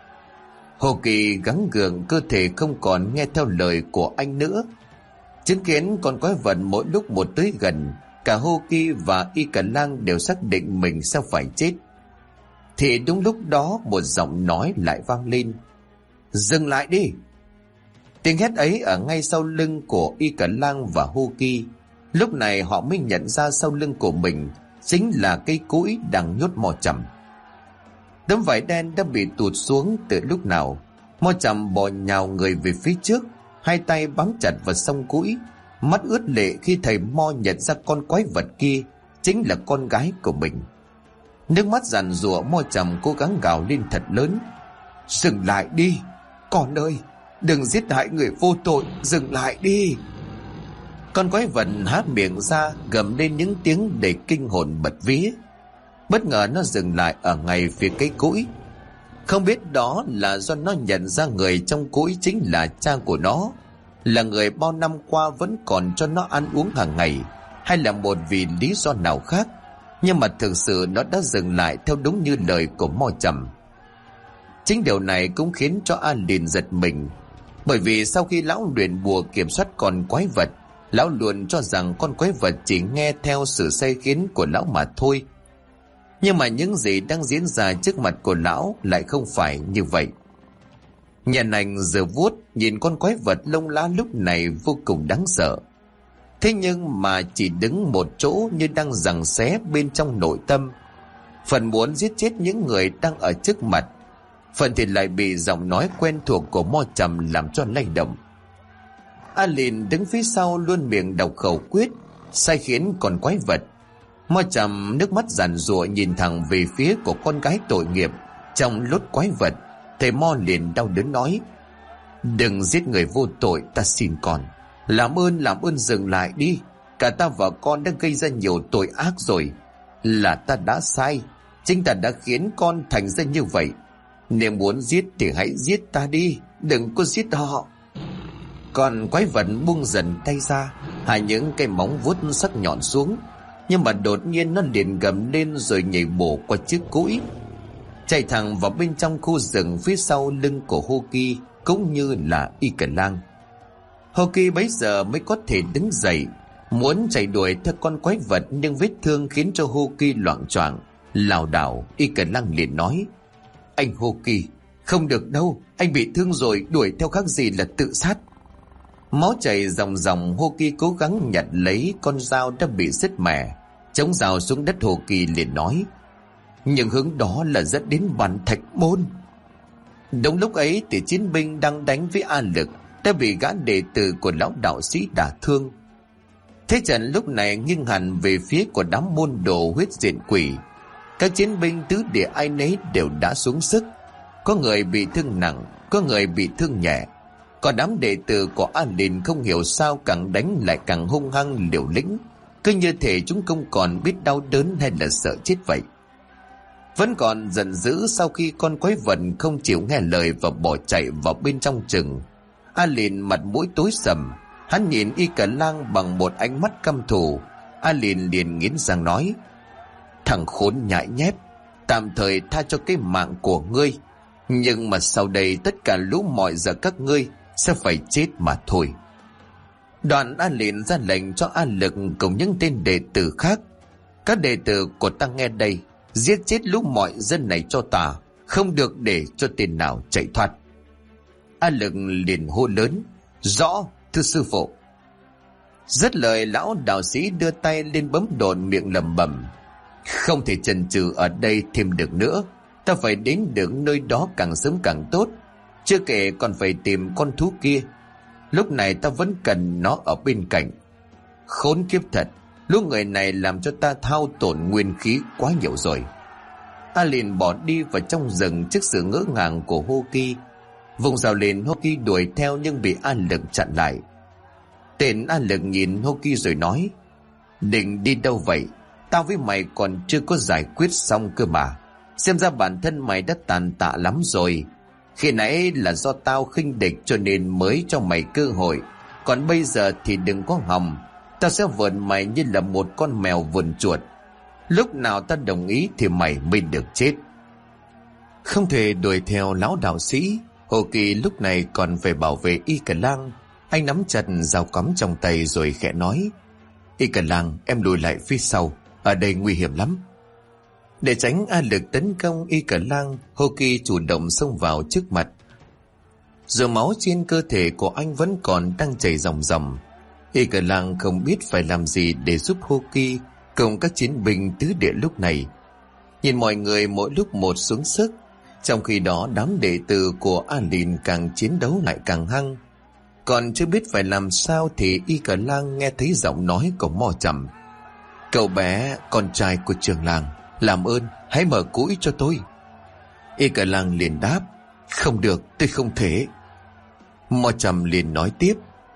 Hồ Kỳ gắng gượng, cơ thể không còn nghe theo lời của anh nữa. Chứng kiến con quái vật mỗi lúc một tới gần, cả Hồ Kỳ và Y Cẩn Lang đều xác định mình sẽ phải chết. Thì đúng lúc đó một giọng nói lại vang lên: "Dừng lại đi!" Tiếng hét ấy ở ngay sau lưng của Y Cẩn Lang và Hồ Kỳ. Lúc này họ mới nhận ra sau lưng của mình chính là cây cũi đang nhốt Mo Trầm. Tấm vải đen đã bị tụt xuống từ lúc nào. Mo Trầm bò nhào người về phía trước, hai tay bám chặt vào song cũi, mắt ướt lệ khi thầy Mo nhận ra con quái vật kia chính là con gái của mình. Nước mắt giàn giụa, Mo Trầm cố gắng gào lên thật lớn: "Dừng lại đi, con ơi, đừng giết hại người vô tội, dừng lại đi." Con quái vật há miệng ra gầm lên những tiếng đầy kinh hồn bật vía. Bất ngờ nó dừng lại ở ngay phía cây cũi. Không biết đó là do nó nhận ra người trong cũi chính là cha của nó, là người bao năm qua vẫn còn cho nó ăn uống hàng ngày, hay là một vì lý do nào khác. Nhưng mà thực sự nó đã dừng lại theo đúng như lời của Mo Trầm. Chính điều này cũng khiến cho A Lìn giật mình, bởi vì sau khi lão luyện bùa kiểm soát con quái vật, lão luôn cho rằng con quái vật chỉ nghe theo sự sai khiến của lão mà thôi. Nhưng mà những gì đang diễn ra trước mặt của lão lại không phải như vậy. Nhện ảnh giờ vuốt nhìn con quái vật lông lá lúc này vô cùng đáng sợ. Thế nhưng mà chỉ đứng một chỗ như đang giằng xé bên trong nội tâm. Phần muốn giết chết những người đang ở trước mặt, phần thì lại bị giọng nói quen thuộc của Mo Trầm làm cho lay động. A Lìn đứng phía sau luôn miệng đọc khẩu quyết sai khiến con quái vật. Mo Trầm nước mắt giàn giụa nhìn thẳng về phía của con gái tội nghiệp trong lốt quái vật. Thầy Mo liền đau đớn nói: "Đừng giết người vô tội, ta xin con. Làm ơn dừng lại đi. Cả ta và con đã gây ra nhiều tội ác rồi. Là ta đã sai, chính ta đã khiến con thành ra như vậy. Nếu muốn giết thì hãy giết ta đi, đừng có giết họ." Còn quái vật buông dần tay ra, hai những cây móng vuốt sắc nhọn xuống. Nhưng mà đột nhiên nó liền gầm lên rồi nhảy bổ qua chiếc cũi, chạy thẳng vào bên trong khu rừng phía sau lưng của Hoki cũng như là Y Cẩn Lang. Hoki bấy giờ mới có thể đứng dậy, muốn chạy đuổi theo con quái vật, nhưng vết thương khiến cho Hoki loạng choạng lảo đảo. Y Cẩn Lang liền nói: "Anh Hoki, không được đâu, anh bị thương rồi, đuổi theo khác gì là tự sát." Máu chảy ròng ròng, Hoki cố gắng nhặt lấy con dao đã bị sứt mẻ, chống dao xuống đất. Hoki liền nói: "Nhưng hướng đó là dẫn đến bàn thạch môn." Đúng lúc ấy thì chiến binh đang đánh với A Lực đã bị gã đệ tử của lão đạo sĩ đả thương. Thế trận lúc này nghiêng hẳn về phía của đám môn đồ huyết diện quỷ. Các chiến binh tứ địa ai nấy đều đã xuống sức, có người bị thương nặng, có người bị thương nhẹ. Còn đám đệ tử của A Lìn không hiểu sao càng đánh lại càng hung hăng liều lĩnh, cứ như thể chúng không còn biết đau đớn hay là sợ chết vậy. Vẫn còn giận dữ sau khi con quái vật không chịu nghe lời và bỏ chạy vào bên trong rừng. A Lìn mặt mũi tối sầm, hắn nhìn Y Cẩn Lang bằng một ánh mắt căm thù. A Lìn liền nghiến răng nói: "Thằng khốn nhãi nhép, tạm thời tha cho cái mạng của ngươi, nhưng mà sau đây tất cả lũ mọi giờ các ngươi sẽ phải chết mà thôi." Đoạn A Lìn ra lệnh cho A Lực cùng những tên đệ tử khác: "Các đệ tử của ta nghe đây, giết chết lũ mọi dân này cho ta, không được để cho tên nào chạy thoát." A Lực liền hô lớn: "Rõ, thưa sư phụ." Dứt lời, lão đạo sĩ đưa tay lên bấm đồn, miệng lẩm bẩm: "Không thể chần chừ ở đây thêm được nữa, ta phải đến được nơi đó càng sớm càng tốt. Chưa kể còn phải tìm con thú kia, lúc này ta vẫn cần nó ở bên cạnh. Khốn kiếp thật, lũ người này làm cho ta thao tổn nguyên khí quá nhiều rồi." A liền bỏ đi vào trong rừng trước sự ngỡ ngàng của Hoki. Vùng rào lên, Hoki đuổi theo nhưng bị A Lực chặn lại. Tên A Lực nhìn Hoki rồi nói: "Định đi đâu vậy? Tao với mày còn chưa có giải quyết xong cơ mà. Xem ra bản thân mày đã tàn tạ lắm rồi. Khi nãy là do tao khinh địch cho nên mới cho mày cơ hội, còn bây giờ thì đừng có hòng. Tao sẽ vờn mày như là một con mèo vờn chuột. Lúc nào ta đồng ý thì mày mới được chết." Không thể đuổi theo lão đạo sĩ, Hồ Kỳ lúc này còn phải bảo vệ Y Cẩn Lang. Anh nắm chặt dao cắm trong tay rồi khẽ nói: "Y Cẩn Lang, em lùi lại phía sau, ở đây nguy hiểm lắm." Để tránh A Lực tấn công Y Cẩn Lang, Hồ Kỳ chủ động xông vào trước mặt. Giờ máu trên cơ thể của anh vẫn còn đang chảy ròng ròng. Y Cờ Lang không biết phải làm gì để giúp Hoki cùng các chiến binh tứ địa lúc này. Nhìn mọi người mỗi lúc một xuống sức, trong khi đó đám đệ tử của Alin càng chiến đấu lại càng hăng. Còn chưa biết phải làm sao thì Y Cờ Lang nghe thấy giọng nói của Mo Trầm. Cậu bé, con trai của trưởng làng, làm ơn hãy mở cũi cho tôi. Y Cờ Lang liền đáp, không được, tôi không thể. Mo Trầm liền nói tiếp,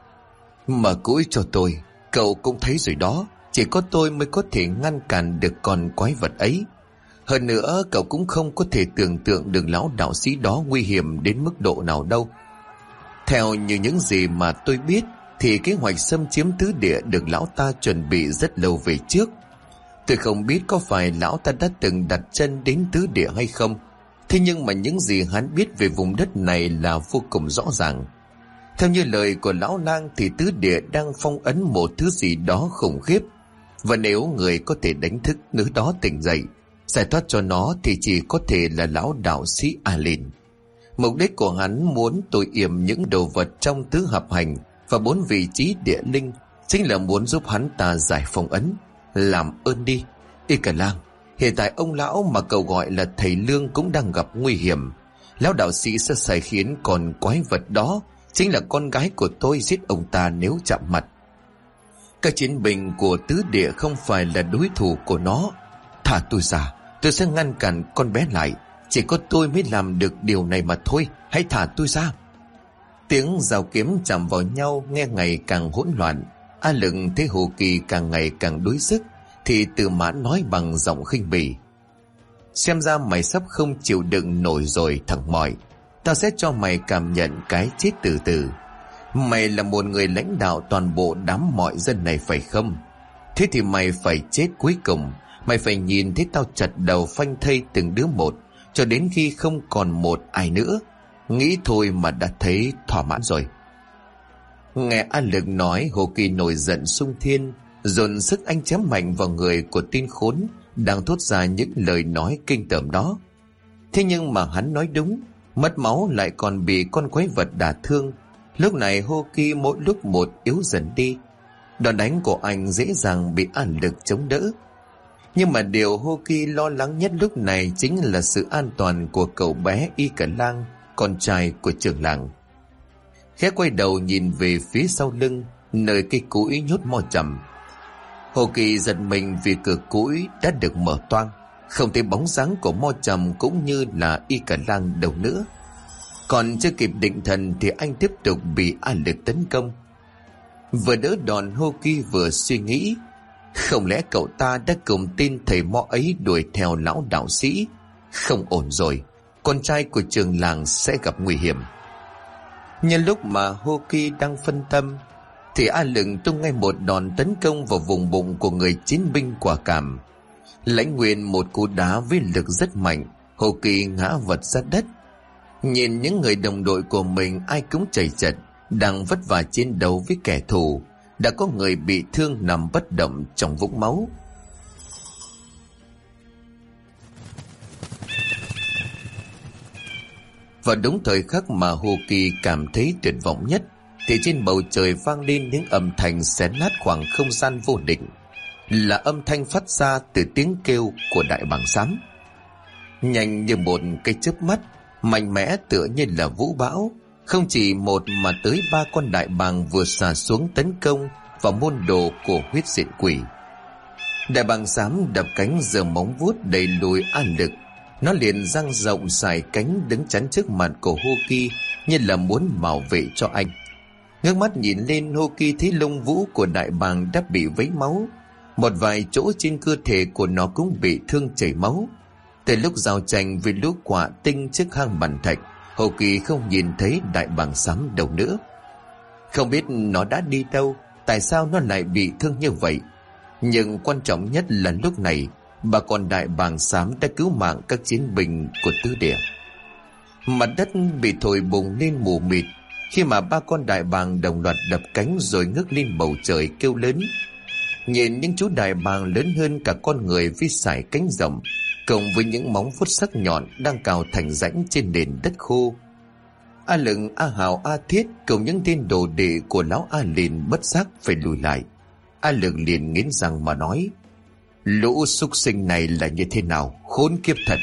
mở cũi cho tôi, cậu cũng thấy rồi đó, chỉ có tôi mới có thể ngăn cản được con quái vật ấy. Hơn nữa cậu cũng không có thể tưởng tượng được lão đạo sĩ đó nguy hiểm đến mức độ nào đâu. Theo như những gì mà tôi biết thì kế hoạch xâm chiếm tứ địa được lão ta chuẩn bị rất lâu về trước. Tôi không biết có phải lão ta đã từng đặt chân đến tứ địa hay không, thế nhưng mà những gì hắn biết về vùng đất này là vô cùng rõ ràng. Theo như lời của lão lang thì tứ địa đang phong ấn một thứ gì đó khủng khiếp, và nếu người có thể đánh thức thứ đó tỉnh dậy, giải thoát cho nó thì chỉ có thể là lão đạo sĩ Alin. Mục đích của hắn muốn tôi yểm những đồ vật trong tứ hợp hành và 4 vị trí địa linh, chính là muốn giúp hắn ta giải phong ấn. Làm ơn đi, Y Cờ Lang, hiện tại ông lão mà cậu gọi là thầy Lương cũng đang gặp nguy hiểm. Lão đạo sĩ sẽ sai khiến con quái vật đó, chính là con gái của tôi, giết ông ta nếu chạm mặt. Các chiến binh của tứ địa không phải là đối thủ của nó. Thả tôi ra, tôi sẽ ngăn cản con bé lại. Chỉ có tôi mới làm được điều này mà thôi, hãy thả tôi ra. Tiếng dao kiếm chạm vào nhau nghe ngày càng hỗn loạn. A Lực thấy Hồ Kỳ càng ngày càng đuối sức thì Từ Mã nói bằng giọng khinh bỉ, xem ra mày sắp không chịu đựng nổi rồi thằng Mọi. Tao sẽ cho mày cảm nhận cái chết từ từ. Mày là một người lãnh đạo toàn bộ đám mọi dân này phải không? Thế thì mày phải chết cuối cùng. Mày phải nhìn thấy tao chặt đầu phanh thây từng đứa một, cho đến khi không còn một ai nữa. Nghĩ thôi mà đã thấy thỏa mãn rồi. Nghe A Lực nói, Hồ Kỳ nổi giận xung thiên, dồn sức anh chém mạnh vào người của tên khốn đang thốt ra những lời nói kinh tởm đó. Thế nhưng mà hắn nói đúng, mất máu lại còn bị con quái vật đả thương. Lúc này Hồ Kỳ mỗi lúc một yếu dần đi. Đòn đánh của anh dễ dàng bị A Lực chống đỡ. Nhưng mà điều Hồ Kỳ lo lắng nhất lúc này chính là sự an toàn của cậu bé Y Cờ Lang, con trai của trưởng làng. Khẽ quay đầu nhìn về phía sau lưng, nơi cây cũi nhốt Mo Trầm. Hồ Kỳ giật mình vì cửa cũi đã được mở toang, không thấy bóng dáng của Mo Trầm cũng như là Y Cờ Lang đâu nữa. Còn chưa kịp định thần thì anh tiếp tục bị A Lực tấn công. Vừa đỡ đòn, Hồ Kỳ vừa suy nghĩ, không lẽ cậu ta đã cùng tin thầy Mo ấy đuổi theo lão đạo sĩ? Không ổn rồi, con trai của trường làng sẽ gặp nguy hiểm. Nhân lúc mà Hồ Kỳ đang phân tâm thì A Lực tung ngay một đòn tấn công vào vùng bụng của người chiến binh quả cảm. Lãnh nguyên một cú đá với lực rất mạnh, Hồ Kỳ ngã vật ra đất. Nhìn những người đồng đội của mình ai cũng chảy chật, đang vất vả chiến đấu với kẻ thù. Đã có người bị thương nằm bất động trong vũng máu. Vào đúng thời khắc mà Hồ Kỳ cảm thấy tuyệt vọng nhất thì trên bầu trời vang lên những âm thanh xé nát khoảng không gian vô định, là âm thanh phát ra từ tiếng kêu của đại bàng xám. Nhanh như một cái chớp mắt, mạnh mẽ tựa như là vũ bão, không chỉ một mà tới 3 con đại bàng vừa xà xuống tấn công vào môn đồ của huyết diện quỷ. Đại bàng xám đập cánh giơ móng vuốt đầy lùi A Lực. Nó liền dang rộng xài cánh đứng chắn trước mặt của Hồ Kỳ như là muốn bảo vệ cho anh. Ngước mắt nhìn lên, Hồ Kỳ thấy lông vũ của đại bàng đã bị vấy máu. Một vài chỗ trên cơ thể của nó cũng bị thương chảy máu. Từ lúc giao tranh với lũ quạ tinh trước hang bàn thạch, Hồ Kỳ không nhìn thấy đại bàng xám đâu nữa. Không biết nó đã đi đâu, tại sao nó lại bị thương như vậy. Nhưng quan trọng nhất là lúc này 3 con đại bàng xám đã cứu mạng các chiến binh của tứ địa. Mặt đất bị thổi bùng lên mù mịt khi mà 3 con đại bàng đồng loạt đập cánh rồi ngước lên bầu trời kêu lớn. Nhìn những chú đại bàng lớn hơn cả con người với sải cánh rộng, cộng với những móng vuốt sắc nhọn đang cào thành rãnh trên nền đất khô. A Lừng, A Hào, A Thiết cùng những tên đồ đệ của lão A Lìn bất giác phải lùi lại. A Lừng liền nghiến răng mà nói: lũ súc sinh này là như thế nào, khốn kiếp thật.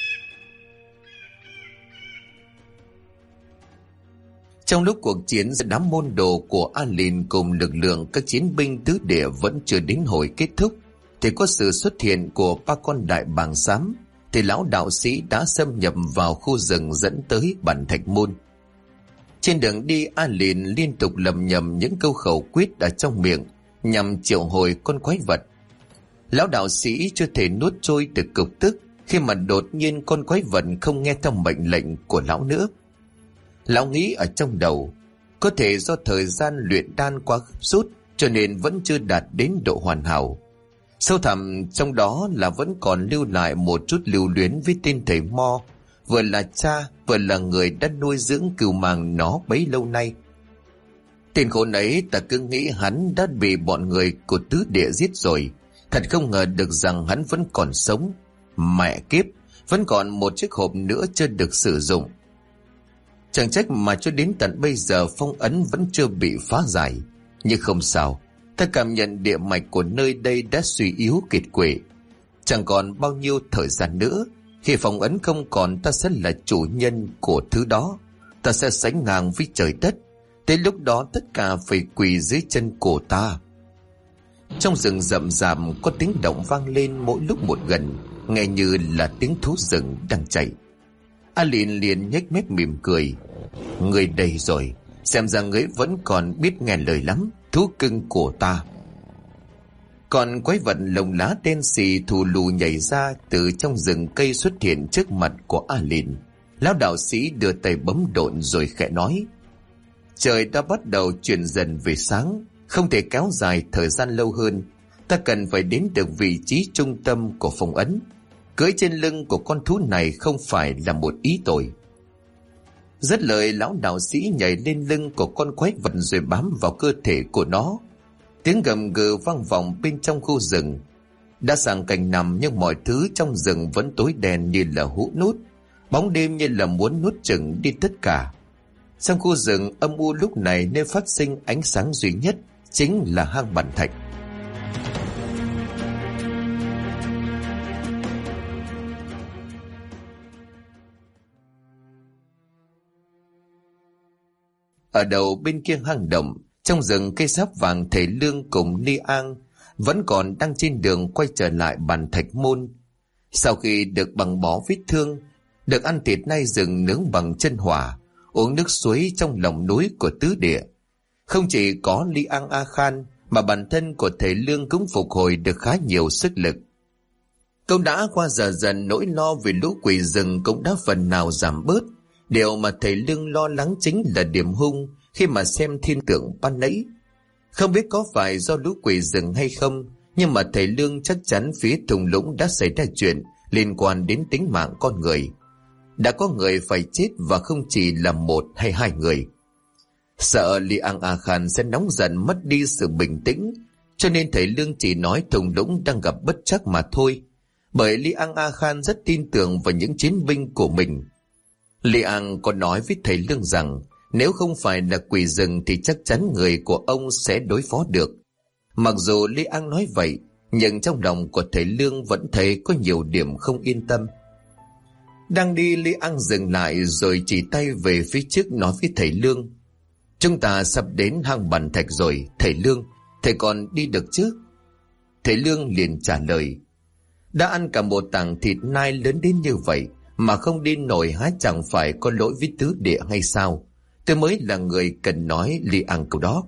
Trong lúc cuộc chiến giữa đám môn đồ của A Lìn cùng lực lượng các chiến binh tứ địa vẫn chưa đến hồi kết thúc, thì có sự xuất hiện của ba con đại bàng xám. Thì lão đạo sĩ đã xâm nhập vào khu rừng dẫn tới Bản Thạch Môn. Trên đường đi, A Lìn liên tục lầm nhầm những câu khẩu quyết ở trong miệng nhằm triệu hồi con quái vật. Lão đạo sĩ chưa thể nuốt trôi được cục tức khi mà đột nhiên con quái vật không nghe theo mệnh lệnh của lão nữa. Lão nghĩ ở trong đầu, có thể do thời gian luyện đan quá gấp rút cho nên vẫn chưa đạt đến độ hoàn hảo. Sâu thẳm trong đó là vẫn còn lưu lại một chút lưu luyến với tên thầy Mo, vừa là cha vừa là người đã nuôi dưỡng cừu màng nó bấy lâu nay. Tên khốn ấy ta cứ nghĩ hắn đã bị bọn người của tứ địa giết rồi, thật không ngờ được rằng hắn vẫn còn sống. Mẹ kiếp, vẫn còn một chiếc hộp nữa chưa được sử dụng. Chẳng trách mà cho đến tận bây giờ phong ấn vẫn chưa bị phá giải. Nhưng không sao, ta cảm nhận địa mạch của nơi đây đã suy yếu kiệt quệ. Chẳng còn bao nhiêu thời gian nữa, khi phong ấn không còn, ta sẽ là chủ nhân của thứ đó. Ta sẽ sánh ngang với trời đất. Tới lúc đó tất cả phải quỳ dưới chân của ta. Trong rừng rậm rạp có tiếng động vang lên mỗi lúc một gần, nghe như là tiếng thú rừng đang chạy. A Lìn liền nhếch mép mỉm cười: người đây rồi, xem ra người vẫn còn biết nghe lời lắm, thú cưng của ta. Còn quái vật lông lá đen xì thù lù nhảy ra từ trong rừng cây xuất hiện trước mặt của A Lìn. Lão đạo sĩ đưa tay bấm độn rồi khẽ nói: trời đã bắt đầu chuyển dần về sáng, không thể kéo dài thời gian lâu hơn. Ta cần phải đến được vị trí trung tâm của phong ấn. Cưỡi trên lưng của con thú này không phải là một ý tội. Dứt lời, lão đạo sĩ nhảy lên lưng của con quái vật rồi bám vào cơ thể của nó. Tiếng gầm gừ vang vọng bên trong khu rừng. Đã sang cành nằm nhưng mọi thứ trong rừng vẫn tối đen như là hũ nút, bóng đêm như là muốn nuốt chửng đi tất cả. Trong khu rừng âm u lúc này, nơi phát sinh ánh sáng duy nhất chính là hang Bản Thạch. Ở đầu bên kia hang động, trong rừng cây sáp vàng, thầy Lương cùng Li An vẫn còn đang trên đường quay trở lại Bản Thạch Môn. Sau khi được băng bó vết thương, được ăn thịt nai rừng nướng bằng chân hỏa, uống nước suối trong lòng núi của tứ địa, không chỉ có Li An A Khan mà bản thân của thầy Lương cũng phục hồi được khá nhiều sức lực. Cũng đã qua giờ dần, nỗi lo về lũ quỷ rừng cũng đã phần nào giảm bớt. Điều mà thầy Lương lo lắng chính là điểm hung khi mà xem thiên tượng ban nãy. Không biết có phải do lũ quỷ rừng hay không, nhưng mà thầy Lương chắc chắn phía thung lũng đã xảy ra chuyện liên quan đến tính mạng con người. Đã có người phải chết và không chỉ là một hay hai người. Sợ Li An A Khan sẽ nóng giận mất đi sự bình tĩnh, cho nên thầy Lương chỉ nói thung lũng đang gặp bất trắc mà thôi. Bởi Li An A Khan rất tin tưởng vào những chiến binh của mình. Li An có nói với thầy Lương rằng nếu không phải là quỷ rừng thì chắc chắn người của ông sẽ đối phó được. Mặc dù Li An nói vậy, nhưng trong lòng của thầy Lương vẫn thấy có nhiều điểm không yên tâm. Đang đi, Li An dừng lại rồi chỉ tay về phía trước nói với thầy Lương: chúng ta sắp đến hang Bản Thạch rồi, thầy Lương, thầy còn đi được chứ? Thầy Lương liền trả lời: đã ăn cả một tảng thịt nai lớn đến như vậy mà không đi nổi há chẳng phải có lỗi với tứ địa hay sao? Tôi mới là người cần nói Li An câu đó.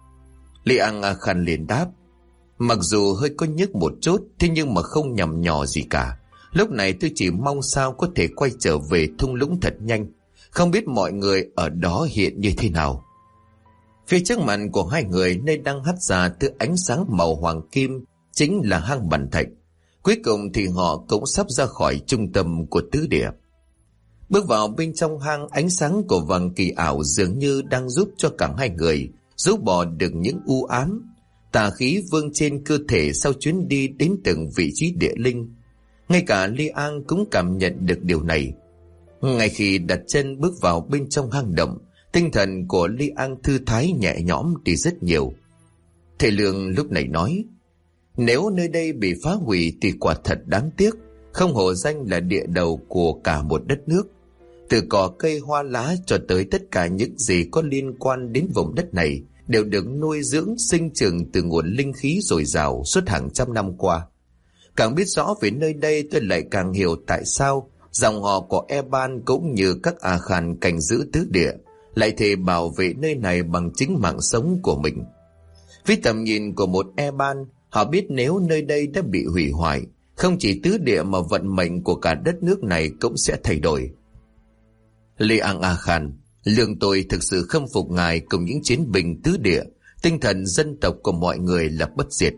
Li An A Khan liền đáp: mặc dù hơi có nhức một chút, thế nhưng mà không nhằm nhỏ gì cả. Lúc này tôi chỉ mong sao có thể quay trở về thung lũng thật nhanh. Không biết mọi người ở đó hiện như thế nào. Phía trước mặt của hai người, nơi đang hắt ra thứ ánh sáng màu hoàng kim, chính là hang Bản Thạch. Cuối cùng thì họ cũng sắp ra khỏi trung tâm của tứ địa. Bước vào bên trong hang, ánh sáng của vầng kỳ ảo dường như đang giúp cho cả hai người rũ bỏ được những u ám, tà khí vương trên cơ thể sau chuyến đi đến từng vị trí địa linh. Ngay cả Li An cũng cảm nhận được điều này. Ngay khi đặt chân bước vào bên trong hang động, tinh thần của Li An thư thái nhẹ nhõm đi rất nhiều. Thầy Lương lúc này nói: nếu nơi đây bị phá hủy thì quả thật đáng tiếc, không hổ danh là địa đầu của cả một đất nước. Từ cỏ cây hoa lá cho tới tất cả những gì có liên quan đến vùng đất này đều được nuôi dưỡng sinh trưởng từ nguồn linh khí dồi dào suốt hàng trăm năm qua. Càng biết rõ về nơi đây, tôi lại càng hiểu tại sao dòng họ của Eban cũng như các A Khan canh giữ tứ địa lại thề bảo vệ nơi này bằng chính mạng sống của mình. Với tầm nhìn của một Eban, họ biết nếu nơi đây đã bị hủy hoại, không chỉ tứ địa mà vận mệnh của cả đất nước này cũng sẽ thay đổi. Liang A Khan, Lương tôi thực sự khâm phục ngài cùng những chiến binh tứ địa, tinh thần dân tộc của mọi người là bất diệt.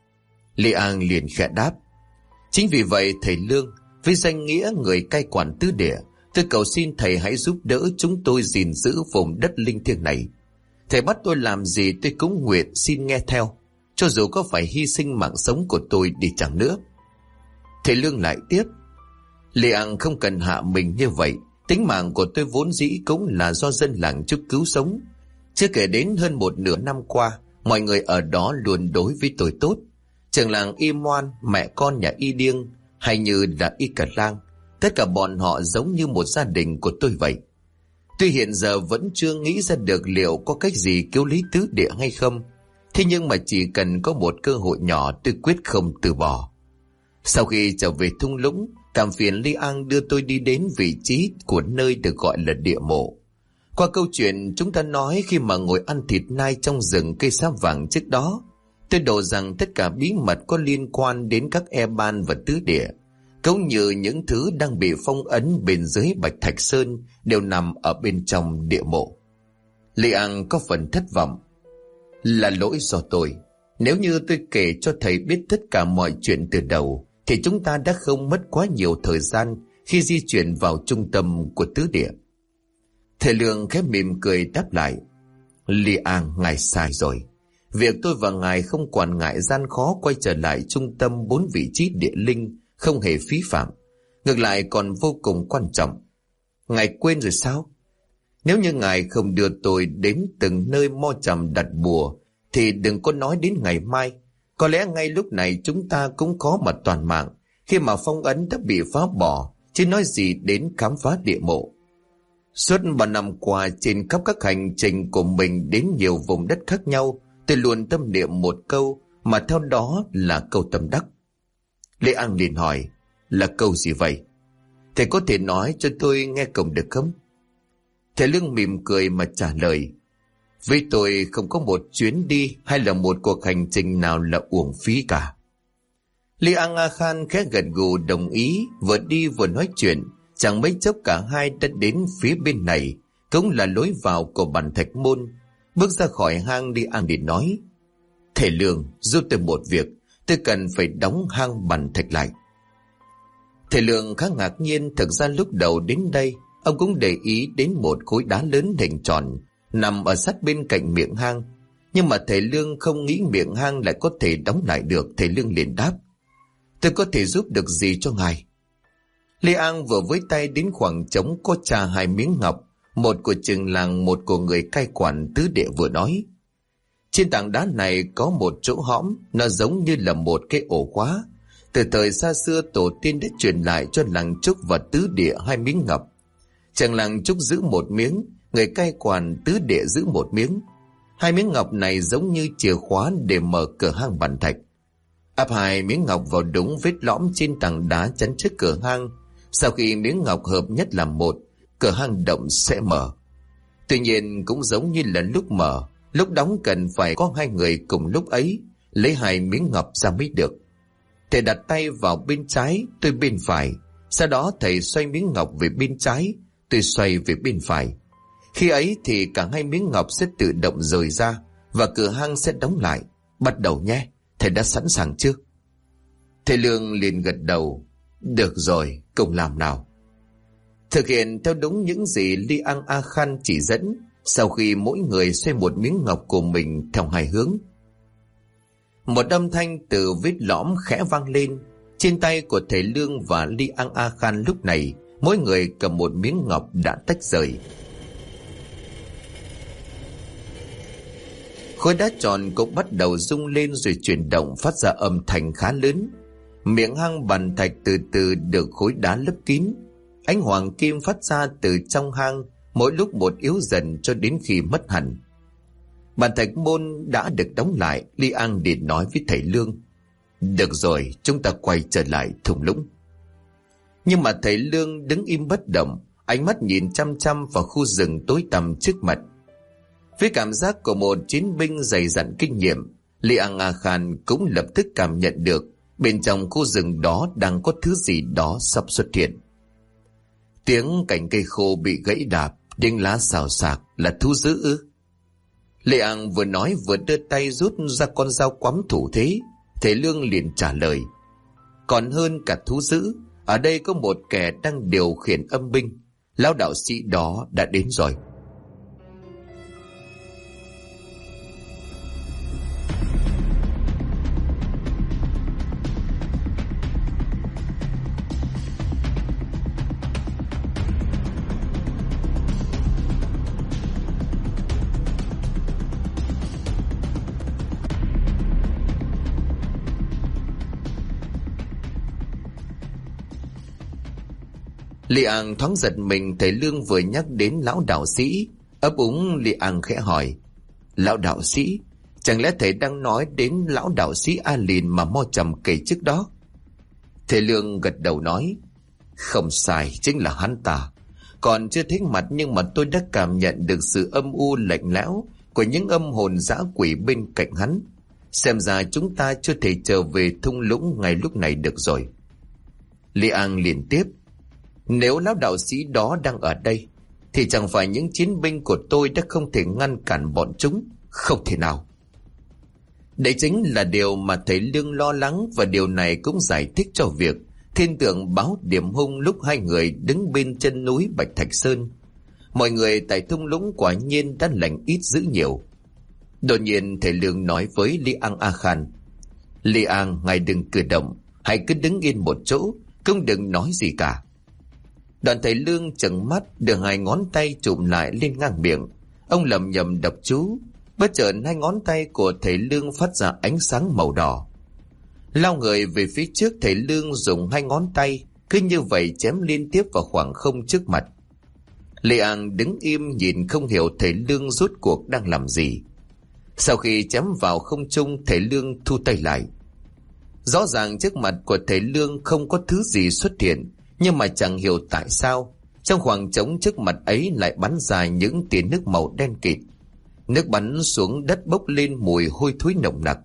Liang liền khẽ đáp: chính vì vậy thầy Lương, với danh nghĩa người cai quản tứ địa, tôi cầu xin thầy hãy giúp đỡ chúng tôi gìn giữ vùng đất linh thiêng này. Thầy bắt tôi làm gì tôi cũng nguyện xin nghe theo, cho dù có phải hy sinh mạng sống của tôi đi chẳng nữa. Thầy Lương lại tiếp: Liang không cần hạ mình như vậy. Tính mạng của tôi vốn dĩ cũng là do dân làng Trúc cứu sống. Chưa kể đến hơn một nửa năm qua, mọi người ở đó luôn đối với tôi tốt. Trường làng Y Moan, mẹ con nhà Y Điêng, hay như là Y Cật Lang, tất cả bọn họ giống như một gia đình của tôi vậy. Tuy hiện giờ vẫn chưa nghĩ ra được liệu có cách gì cứu lấy tứ địa hay không, thế nhưng mà chỉ cần có một cơ hội nhỏ, tôi quyết không từ bỏ. Sau khi trở về thung lũng, cảm phiền Liang đưa tôi đi đến vị trí của nơi được gọi là địa mộ. Qua câu chuyện chúng ta nói khi mà ngồi ăn thịt nai trong rừng cây sáp vàng trước đó, tôi đổ rằng tất cả bí mật có liên quan đến các Eban và tứ địa, cũng như những thứ đang bị phong ấn bên dưới Bạch Thạch Sơn, đều nằm ở bên trong địa mộ. Liang có phần thất vọng: là lỗi do tôi. Nếu như tôi kể cho thầy biết tất cả mọi chuyện từ đầu, thì chúng ta đã không mất quá nhiều thời gian khi di chuyển vào trung tâm của tứ địa. Thầy Lương khẽ mỉm cười đáp lại: Liang, ngài sai rồi. Việc tôi và ngài không quản ngại gian khó quay trở lại trung tâm 4 vị trí địa linh không hề phí phạm, ngược lại còn vô cùng quan trọng. Ngài quên rồi sao? Nếu như ngài không đưa tôi đến từng nơi mo trầm đặt bùa, thì đừng có nói đến ngày mai. Có lẽ ngay lúc này chúng ta cũng có mặt toàn mạng, khi mà phong ấn đã bị phá bỏ, chứ nói gì đến khám phá địa mộ. Suốt 3 năm qua, trên khắp các hành trình của mình đến nhiều vùng đất khác nhau, tôi luôn tâm niệm một câu, mà theo đó là câu tâm đắc. Lê An liền hỏi: là câu gì vậy? Thầy có thể nói cho tôi nghe cùng được không? Thầy Lương mỉm cười mà trả lời: với tôi không có một chuyến đi hay là một cuộc hành trình nào là uổng phí cả. Liang A Khan khẽ gật gù đồng ý, vừa đi vừa nói chuyện. Chẳng mấy chốc cả hai đã đến phía bên này, cũng là lối vào của bản thạch môn. Bước ra khỏi hang, Liang liền nói: thầy Lương, giúp tôi một việc, tôi cần phải đóng hang bản thạch lại. Thầy Lương khá ngạc nhiên. Thực ra lúc đầu đến đây, ông cũng để ý đến một khối đá lớn hình tròn nằm ở sát bên cạnh miệng hang, nhưng mà thầy Lương không nghĩ miệng hang lại có thể đóng lại được. Thầy Lương liền đáp: tôi có thể giúp được gì cho ngài? Lê An vừa với tay đến khoảng trống có trà 2 miếng ngọc, một của trường làng, một của người cai quản tứ địa, vừa nói: trên tảng đá này có một chỗ hõm, nó giống như là một cái ổ khóa. Từ thời xa xưa, tổ tiên đã truyền lại cho làng Trúc và tứ địa 2 miếng ngọc. Trường làng Trúc giữ 1 miếng, người cai quản tứ địa giữ 1 miếng. 2 miếng ngọc này giống như chìa khóa để mở cửa hang bản thạch. Áp 2 miếng ngọc vào đúng vết lõm trên tảng đá chắn trước cửa hang. Sau khi miếng ngọc hợp nhất làm một, cửa hang động sẽ mở. Tuy nhiên cũng giống như là lúc mở, lúc đóng cần phải có 2 người cùng lúc ấy lấy 2 miếng ngọc ra mới được. Thầy đặt tay vào bên trái, tôi bên phải. Sau đó thầy xoay miếng ngọc về bên trái, tôi xoay về bên phải. Khi ấy thì cả 2 miếng ngọc sẽ tự động rời ra và cửa hang sẽ đóng lại. Bắt đầu nhé, thầy đã sẵn sàng chưa? Thầy Lương liền gật đầu: được rồi, cùng làm nào. Thực hiện theo đúng những gì Liang A Khan chỉ dẫn, sau khi mỗi người xoay một miếng ngọc của mình theo 2 hướng, một âm thanh từ vết lõm khẽ vang lên. Trên tay của thầy Lương và Liang A Khan lúc này mỗi người cầm một miếng ngọc đã tách rời. Khối đá tròn cũng bắt đầu rung lên rồi chuyển động, phát ra âm thanh khá lớn. Miệng hang bàn thạch từ từ được khối đá lấp kín. Ánh hoàng kim phát ra từ trong hang, mỗi lúc một yếu dần cho đến khi mất hẳn. Bàn thạch môn đã được đóng lại. Li An liền nói với thầy Lương: được rồi, chúng ta quay trở lại thung lũng. Nhưng mà thầy Lương đứng im bất động, ánh mắt nhìn chăm chăm vào khu rừng tối tăm trước mặt. Với cảm giác của một chiến binh dày dặn kinh nghiệm, Li An A Khan cũng lập tức cảm nhận được bên trong khu rừng đó đang có thứ gì đó sắp xuất hiện. Tiếng cành cây khô bị gãy đạp, tiếng lá xào xạc, là thú dữ ư? Li An vừa nói vừa đưa tay rút ra con dao quắm thủ thế. Thầy Lương liền trả lời: còn hơn cả thú dữ, ở đây có một kẻ đang điều khiển âm binh. Lão đạo sĩ đó đã đến rồi. Li An thoáng giật mình, thầy Lương vừa nhắc đến lão đạo sĩ. Ấp úng Li An khẽ hỏi: lão đạo sĩ? Chẳng lẽ thầy đang nói đến lão đạo sĩ A Lìn mà Mo Trầm kể trước đó? Thầy Lương gật đầu nói: không sai, chính là hắn ta. Còn chưa thấy mặt nhưng mà tôi đã cảm nhận được sự âm u lạnh lẽo của những âm hồn dã quỷ bên cạnh hắn. Xem ra chúng ta chưa thể trở về thung lũng ngay lúc này được rồi. Li An liền tiếp: nếu lão đạo sĩ đó đang ở đây thì chẳng phải những chiến binh của tôi đã không thể ngăn cản bọn chúng? Không thể nào. Đấy chính là điều mà thầy Lương lo lắng, và điều này cũng giải thích cho việc thiên tượng báo điểm hung lúc hai người đứng bên chân núi Bạch Thạch Sơn. Mọi người tại thung lũng quả nhiên đã lành ít dữ nhiều. Đột nhiên thầy Lương nói với Li An A Khan: Li An, ngài đừng cử động, hãy cứ đứng yên một chỗ, không đừng nói gì cả. Đoạn thầy Lương trừng mắt, đưa hai ngón tay chụm lại lên ngang miệng. Ông lẩm nhẩm đọc chú. Bất chợt hai ngón tay của thầy Lương phát ra ánh sáng màu đỏ. Lao người về phía trước, thầy Lương dùng hai ngón tay cứ như vậy chém liên tiếp vào khoảng không trước mặt. Li An đứng im nhìn không hiểu thầy Lương rốt cuộc đang làm gì. Sau khi chém vào không trung, thầy Lương thu tay lại. Rõ ràng trước mặt của thầy Lương không có thứ gì xuất hiện, nhưng mà chẳng hiểu tại sao trong khoảng trống trước mặt ấy lại bắn ra những tia nước màu đen kịt. Nước bắn xuống đất bốc lên mùi hôi thối nồng nặc.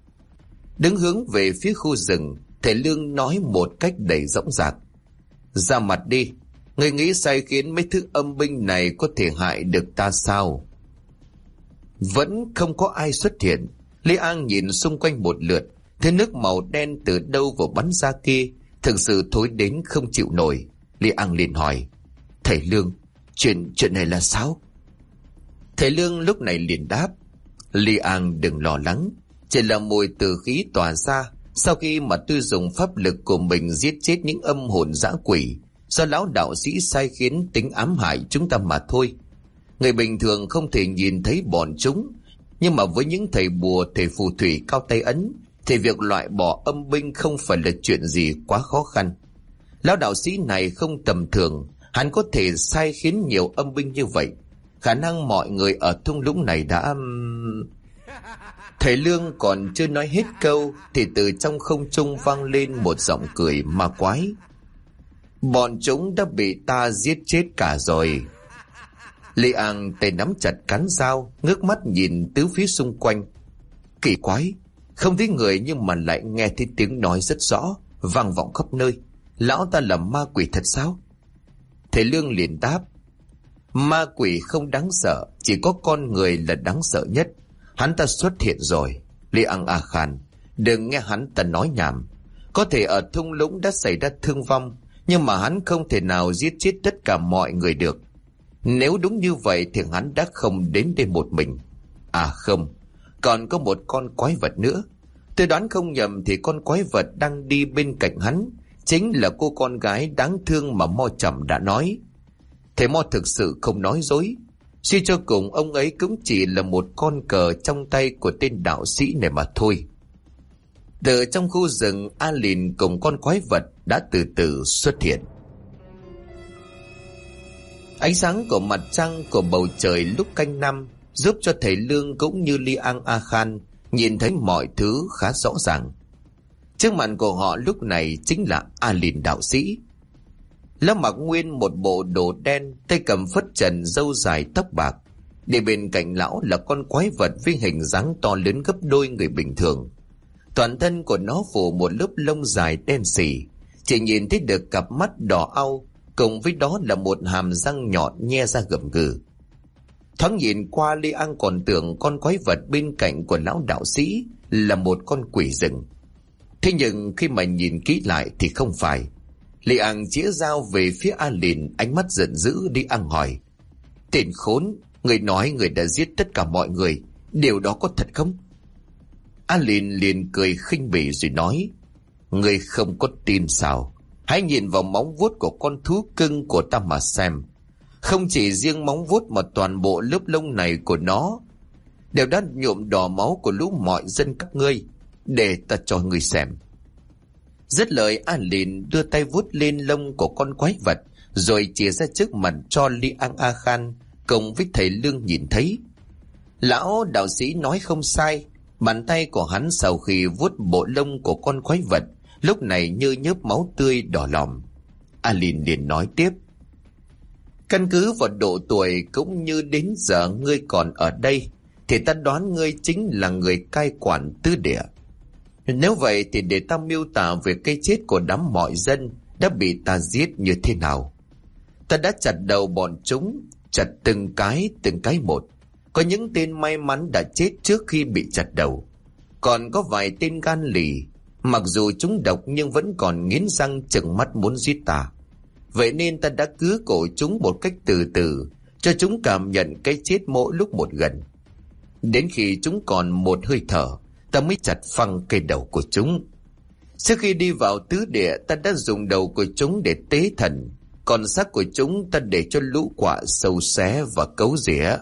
Đứng hướng về phía khu rừng, thầy Lương nói một cách đầy dõng dạc: ra mặt đi, người nghĩ sai khiến mấy thứ âm binh này có thể hại được ta sao? Vẫn không có ai xuất hiện. Li An nhìn xung quanh một lượt, thấy nước màu đen từ đâu vào bắn ra kia thực sự thối đến không chịu nổi. Li An liền hỏi: thầy Lương, chuyện này là sao? Thầy Lương lúc này liền đáp: Li An đừng lo lắng, chỉ là mùi tử khí tỏa ra sau khi mà tôi dùng pháp lực của mình giết chết những âm hồn dã quỷ do lão đạo sĩ sai khiến tính ám hại chúng ta mà thôi. Người bình thường không thể nhìn thấy bọn chúng, nhưng mà với những thầy bùa, thầy phù thủy cao tay ấn thì việc loại bỏ âm binh không phải là chuyện gì quá khó khăn. Lão đạo sĩ này không tầm thường, hắn có thể sai khiến nhiều âm binh như vậy. Khả năng mọi người ở thung lũng này đã... Thầy Lương còn chưa nói hết câu thì từ trong không trung vang lên một giọng cười ma quái: bọn chúng đã bị ta giết chết cả rồi. Li An tay nắm chặt cán dao, ngước mắt nhìn tứ phía xung quanh. Kỳ quái, không thấy người nhưng mà lại nghe thấy tiếng nói rất rõ, vang vọng khắp nơi. Lão ta là ma quỷ thật sao? Thầy Lương liền đáp: ma quỷ không đáng sợ, chỉ có con người là đáng sợ nhất. Hắn ta xuất hiện rồi. Li An A Khan, đừng nghe hắn ta nói nhảm. Có thể ở thung lũng đã xảy ra thương vong, nhưng mà hắn không thể nào giết chết tất cả mọi người được. Nếu đúng như vậy thì hắn đã không đến đây một mình. À không, còn có một con quái vật nữa. Tôi đoán không nhầm thì con quái vật đang đi bên cạnh hắn chính là cô con gái đáng thương mà Mo Trầm đã nói. Thầy Mo thực sự không nói dối. Suy cho cùng ông ấy cũng chỉ là một con cờ trong tay của tên đạo sĩ này mà thôi. Từ trong khu rừng, Alin cùng con quái vật đã từ từ xuất hiện. Ánh sáng của mặt trăng, của bầu trời lúc canh năm giúp cho thầy Lương cũng như Liang A Khan nhìn thấy mọi thứ khá rõ ràng. Trước mặt của họ lúc này chính là Alin đạo sĩ. Lão mặc nguyên một bộ đồ đen, tay cầm phất trần, râu dài tóc bạc. Để bên cạnh lão là con quái vật với hình dáng to lớn gấp đôi người bình thường. Toàn thân của nó phủ một lớp lông dài đen sì, chỉ nhìn thấy được cặp mắt đỏ au, cùng với đó là một hàm răng nhọn nhe ra gầm gừ. Thoáng nhìn qua, Lê An còn tưởng con quái vật bên cạnh của lão đạo sĩ là một con quỷ rừng. Thế nhưng khi mà nhìn kỹ lại thì không phải. Lê An chĩa dao về phía Alin, ánh mắt giận dữ. Lê An hỏi: "Tên khốn, người nói người đã giết tất cả mọi người, điều đó có thật không?" Alin liền cười khinh bỉ rồi nói: "Người không có tin sao? Hãy nhìn vào móng vuốt của con thú cưng của ta mà xem. Không chỉ riêng móng vuốt mà toàn bộ lớp lông này của nó đều đã nhuộm đỏ máu của lũ mọi dân các ngươi. Để ta cho ngươi xem." Dứt lời, Alin đưa tay vuốt lên lông của con quái vật, rồi chìa ra trước mặt cho Liang A Khan cùng với thầy Lương nhìn thấy. Lão đạo sĩ nói không sai. Bàn tay của hắn sau khi vuốt bộ lông của con quái vật lúc này như nhớp máu tươi đỏ lòm. Alin liền nói tiếp: "Căn cứ vào độ tuổi cũng như đến giờ ngươi còn ở đây thì ta đoán ngươi chính là người cai quản tứ địa. Nếu vậy thì để ta miêu tả về cái chết của đám mọi dân đã bị ta giết như thế nào. Ta đã chặt đầu bọn chúng, chặt từng cái một. Có những tên may mắn đã chết trước khi bị chặt đầu. Còn có vài tên gan lì, mặc dù chúng độc nhưng vẫn còn nghiến răng trừng mắt muốn giết ta. Vậy nên ta đã cứa cổ chúng một cách từ từ, cho chúng cảm nhận cái chết mỗi lúc một gần. Đến khi chúng còn một hơi thở, ta mới chặt phăng cây đầu của chúng. Trước khi đi vào tứ địa, ta đã dùng đầu của chúng để tế thần, còn xác của chúng ta để cho lũ quạ sâu xé và cấu rỉa."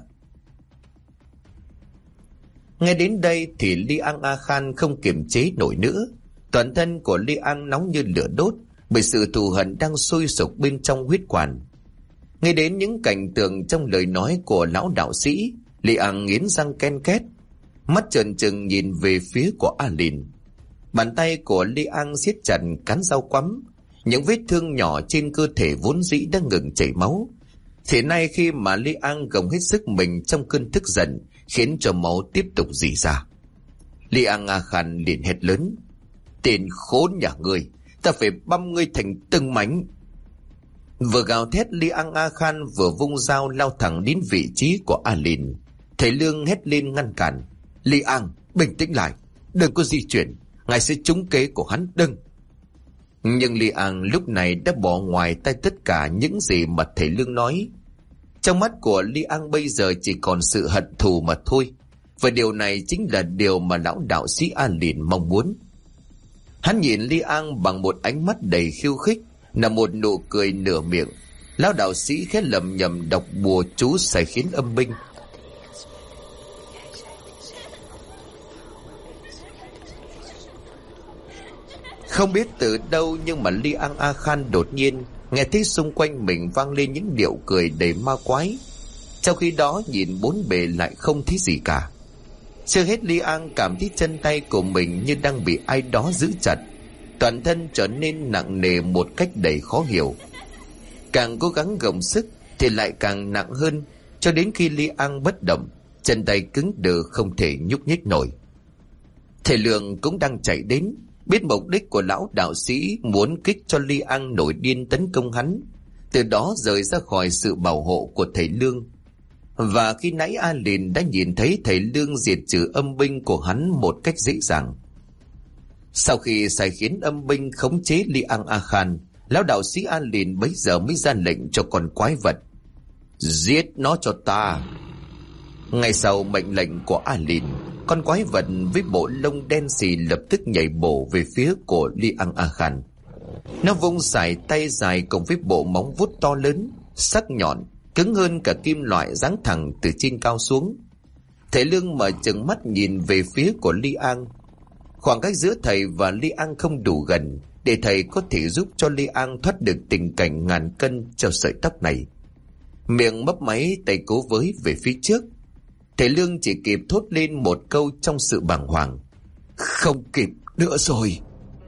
Nghe đến đây thì Liang A Khan không kiềm chế nổi nữa. Toàn thân của Liang nóng như lửa đốt bởi sự thù hận đang sôi sục bên trong huyết quản. Nghe đến những cảnh tượng trong lời nói của lão đạo sĩ, Liang nghiến răng ken két, mắt trợn trừng nhìn về phía của Alin. Bàn tay của Liang siết chặt cán dao quắm. Những vết thương nhỏ trên cơ thể vốn dĩ đã ngừng chảy máu, thì nay khi mà Liang gồng hết sức mình trong cơn tức giận, khiến cho máu tiếp tục rỉ ra. Liang A Khan liền hét lớn: "Tên khốn nhà ngươi, ta phải băm ngươi thành từng mảnh." Vừa gào thét, Liang A Khan vừa vung dao lao thẳng đến vị trí của Alin. Thầy Lương hét lên ngăn cản: "Liang, bình tĩnh lại, đừng có di chuyển, ngài sẽ trúng kế của hắn, đừng." Nhưng Liang lúc này đã bỏ ngoài tai tất cả những gì mà thầy Lương nói. Trong mắt của Liang bây giờ chỉ còn sự hận thù mà thôi, và điều này chính là điều mà lão đạo sĩ Alin mong muốn. Hắn nhìn Liang bằng một ánh mắt đầy khiêu khích, là một nụ cười nửa miệng. Lão đạo sĩ khẽ lẩm nhẩm đọc bùa chú sai khiến âm binh. Không biết từ đâu nhưng mà Liang A Khan đột nhiên nghe thấy xung quanh mình vang lên những điệu cười đầy ma quái. Trong khi đó nhìn bốn bề lại không thấy gì cả. Chưa hết, Liang cảm thấy chân tay của mình như đang bị ai đó giữ chặt. Toàn thân trở nên nặng nề một cách đầy khó hiểu. Càng cố gắng gồng sức thì lại càng nặng hơn, cho đến khi Liang bất động, chân tay cứng đờ không thể nhúc nhích nổi. Thầy Lương cũng đang chạy đến, biết mục đích của lão đạo sĩ muốn kích cho Liang nổi điên tấn công hắn, từ đó rời ra khỏi sự bảo hộ của thầy Lương. Và khi nãy Alin đã nhìn thấy thầy Lương diệt trừ âm binh của hắn một cách dễ dàng. Sau khi sai khiến âm binh khống chế Liang A Khan, lão đạo sĩ Alin bấy giờ mới ra lệnh cho con quái vật: "Giết nó cho ta." Ngay sau mệnh lệnh của Alin, con quái vật với bộ lông đen xì lập tức nhảy bổ về phía của Liang A Khan. Nó vung sải tay dài cùng với bộ móng vuốt to lớn, sắc nhọn, cứng hơn cả kim loại, giáng thẳng từ trên cao xuống. Thầy Lương mở trừng mắt nhìn về phía của Li An. Khoảng cách giữa thầy và Li An không đủ gần để thầy có thể giúp cho Li An thoát được tình cảnh ngàn cân treo sợi tóc này. Miệng mấp máy, tay cố với về phía trước. Thầy Lương chỉ kịp thốt lên một câu trong sự bàng hoàng: "Không kịp nữa rồi."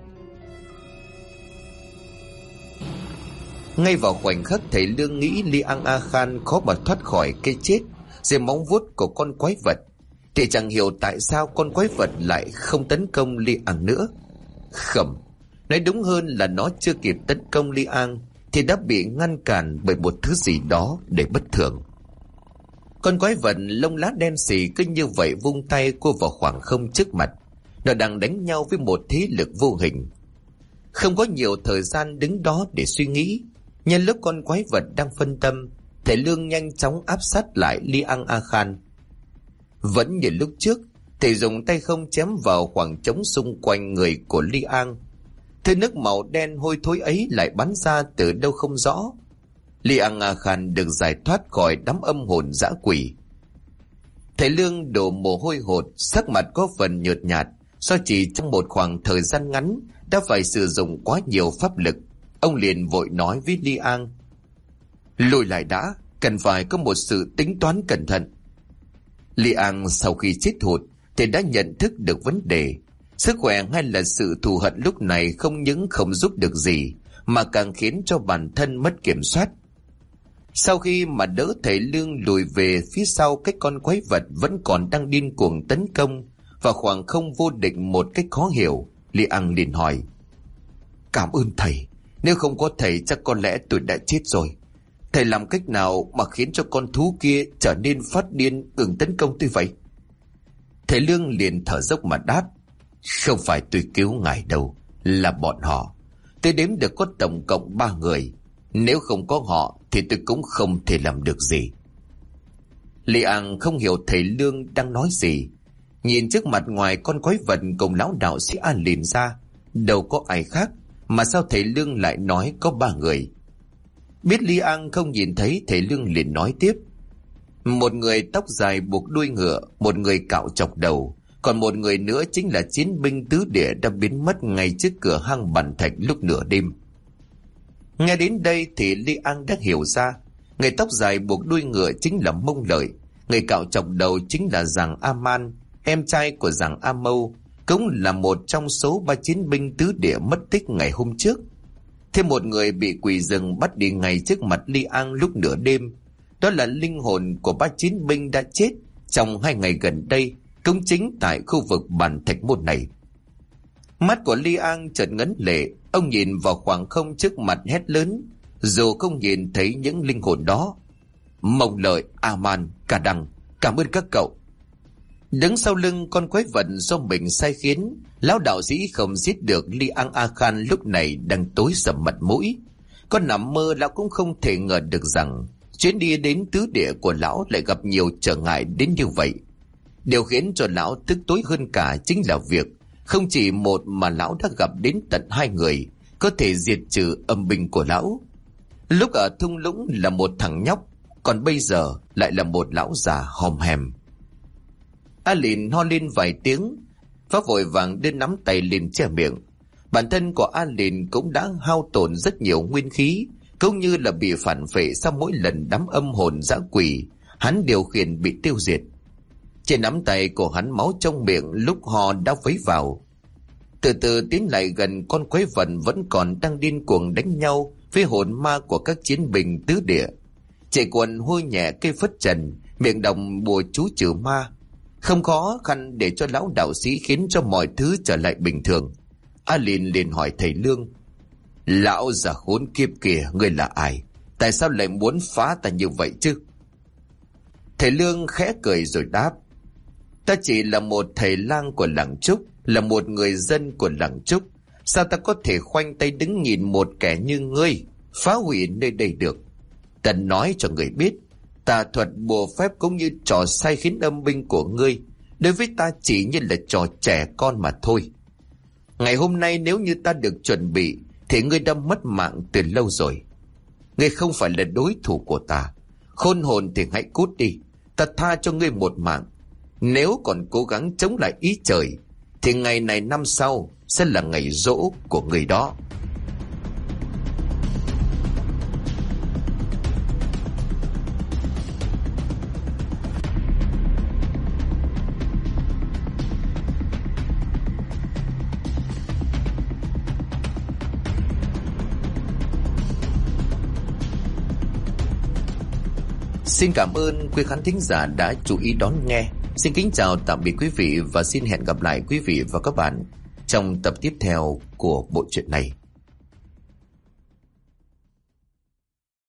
Ngay vào khoảnh khắc thầy Lương nghĩ Li An A Khan khó mà thoát khỏi cái chết dưới móng vuốt của con quái vật, thì chẳng hiểu tại sao con quái vật lại không tấn công Li An nữa. Không, nói đúng hơn là nó chưa kịp tấn công Li An thì đã bị ngăn cản bởi một thứ gì đó để bất thường. Con quái vật lông lá đen xì cứ như vậy vung tay cua vào khoảng không trước mặt. Nó đang đánh nhau với một thế lực vô hình. Không có nhiều thời gian đứng đó để suy nghĩ. Nhân lúc con quái vật đang phân tâm, thầy Lương nhanh chóng áp sát lại Li An A Khan. Vẫn như lúc trước, thầy dùng tay không chém vào khoảng trống xung quanh người của Li An. Thứ nước màu đen hôi thối ấy lại bắn ra từ đâu không rõ. Li An A Khan được giải thoát khỏi đám âm hồn dã quỷ. Thầy Lương đổ mồ hôi hột, sắc mặt có phần nhợt nhạt do chỉ trong một khoảng thời gian ngắn đã phải sử dụng quá nhiều pháp lực. Ông liền vội nói với Li An: "Lùi lại đã, cần phải có một sự tính toán cẩn thận." Li An sau khi chết hụt thì đã nhận thức được vấn đề. Sức khỏe hay là sự thù hận lúc này không những không giúp được gì mà càng khiến cho bản thân mất kiểm soát. Sau khi mà đỡ thầy Lương lùi về phía sau, cái con quái vật vẫn còn đang điên cuồng tấn công và khoảng không vô định một cách khó hiểu. Li An liền hỏi: "Cảm ơn thầy, nếu không có thầy chắc có lẽ tôi đã chết rồi. Thầy làm cách nào mà khiến cho con thú kia trở nên phát điên ngừng tấn công tôi vậy?" Thầy Lương liền thở dốc mà đáp: "Không phải tôi cứu ngài đâu, là bọn họ. Tôi đếm được có tổng cộng 3 người. Nếu không có họ thì tôi cũng không thể làm được gì." Li An không hiểu thầy Lương đang nói gì. Nhìn trước mặt ngoài con quái vật cùng lão đạo sĩ An liền ra, đâu có ai khác, mà sao thầy Lương lại nói có 3 người? Biết Li An không nhìn thấy, thầy Lương liền nói tiếp: "Một người tóc dài buộc đuôi ngựa, một người cạo chọc đầu, còn một người nữa chính là chiến binh tứ địa đã biến mất ngay trước cửa hang Bàn Thạch lúc nửa đêm." Nghe đến đây thì Li An đã hiểu ra. Người tóc dài buộc đuôi ngựa chính là Mông Lợi, người cạo chọc đầu chính là Giàng A Man, em trai của Giàng A Mâu, cũng là một trong số 3 chiến binh tứ địa mất tích ngày hôm trước. Thêm một người bị quỷ rừng bắt đi ngay trước mặt Li An lúc nửa đêm, đó là linh hồn của 3 chiến binh đã chết trong 2 ngày gần đây, cũng chính tại khu vực Bàn Thạch môn này. Mắt của Li An chợt ngấn lệ, ông nhìn vào khoảng không trước mặt hét lớn, dù không nhìn thấy những linh hồn đó: "Mông Lợi, A Man, Cả Đằng, cảm ơn các cậu." Đứng sau lưng con quái vật do mình sai khiến, lão đạo sĩ không giết được Li An A Khan lúc này đang tối sầm mặt mũi. Có nằm mơ lão cũng không thể ngờ được rằng chuyến đi đến tứ địa của lão lại gặp nhiều trở ngại đến như vậy. Điều khiến cho lão tức tối hơn cả chính là việc không chỉ một mà lão đã gặp đến tận 2 người có thể diệt trừ âm binh của lão. Lúc ở thung lũng là một thằng nhóc, còn bây giờ lại là một lão già hòm hèm. A Lìn ho lên vài tiếng, và vội vàng đưa nắm tay lên che miệng. Bản thân của A Lìn cũng đã hao tổn rất nhiều nguyên khí, cũng như là bị phản phệ sau mỗi lần đám âm hồn dã quỷ hắn điều khiển bị tiêu diệt. Trên nắm tay của hắn máu trong miệng lúc ho đã vấy vào. Từ từ tiến lại gần con quái vật vẫn còn đang điên cuồng đánh nhau với hồn ma của các chiến binh tứ địa. Chạy quần hôi nhẹ cây phất trần, miệng đồng bùa chú trừ ma. Không khó khăn để cho lão đạo sĩ khiến cho mọi thứ trở lại bình thường. A Lìn liền hỏi thầy Lương: "Lão già khốn kiếp kìa, ngươi là ai? Tại sao lại muốn phá ta như vậy chứ?" Thầy Lương khẽ cười rồi đáp: "Ta chỉ là một thầy lang của làng Trúc, là một người dân của làng Trúc. Sao ta có thể khoanh tay đứng nhìn một kẻ như ngươi phá hủy nơi đây được? Ta nói cho người biết, tà thuật bùa phép cũng như trò sai khiến âm binh của ngươi đối với ta chỉ như là trò trẻ con mà thôi. Ngày hôm nay nếu như ta được chuẩn bị thì ngươi đã mất mạng từ lâu rồi. Ngươi không phải là đối thủ của ta. Khôn hồn thì hãy cút đi. Ta tha cho ngươi một mạng. Nếu còn cố gắng chống lại ý trời thì ngày này năm sau sẽ là ngày giỗ của ngươi đó. Xin cảm ơn quý khán thính giả đã chú ý đón nghe. Xin kính chào tạm biệt quý vị và xin hẹn gặp lại quý vị và các bạn trong tập tiếp theo của bộ truyện này.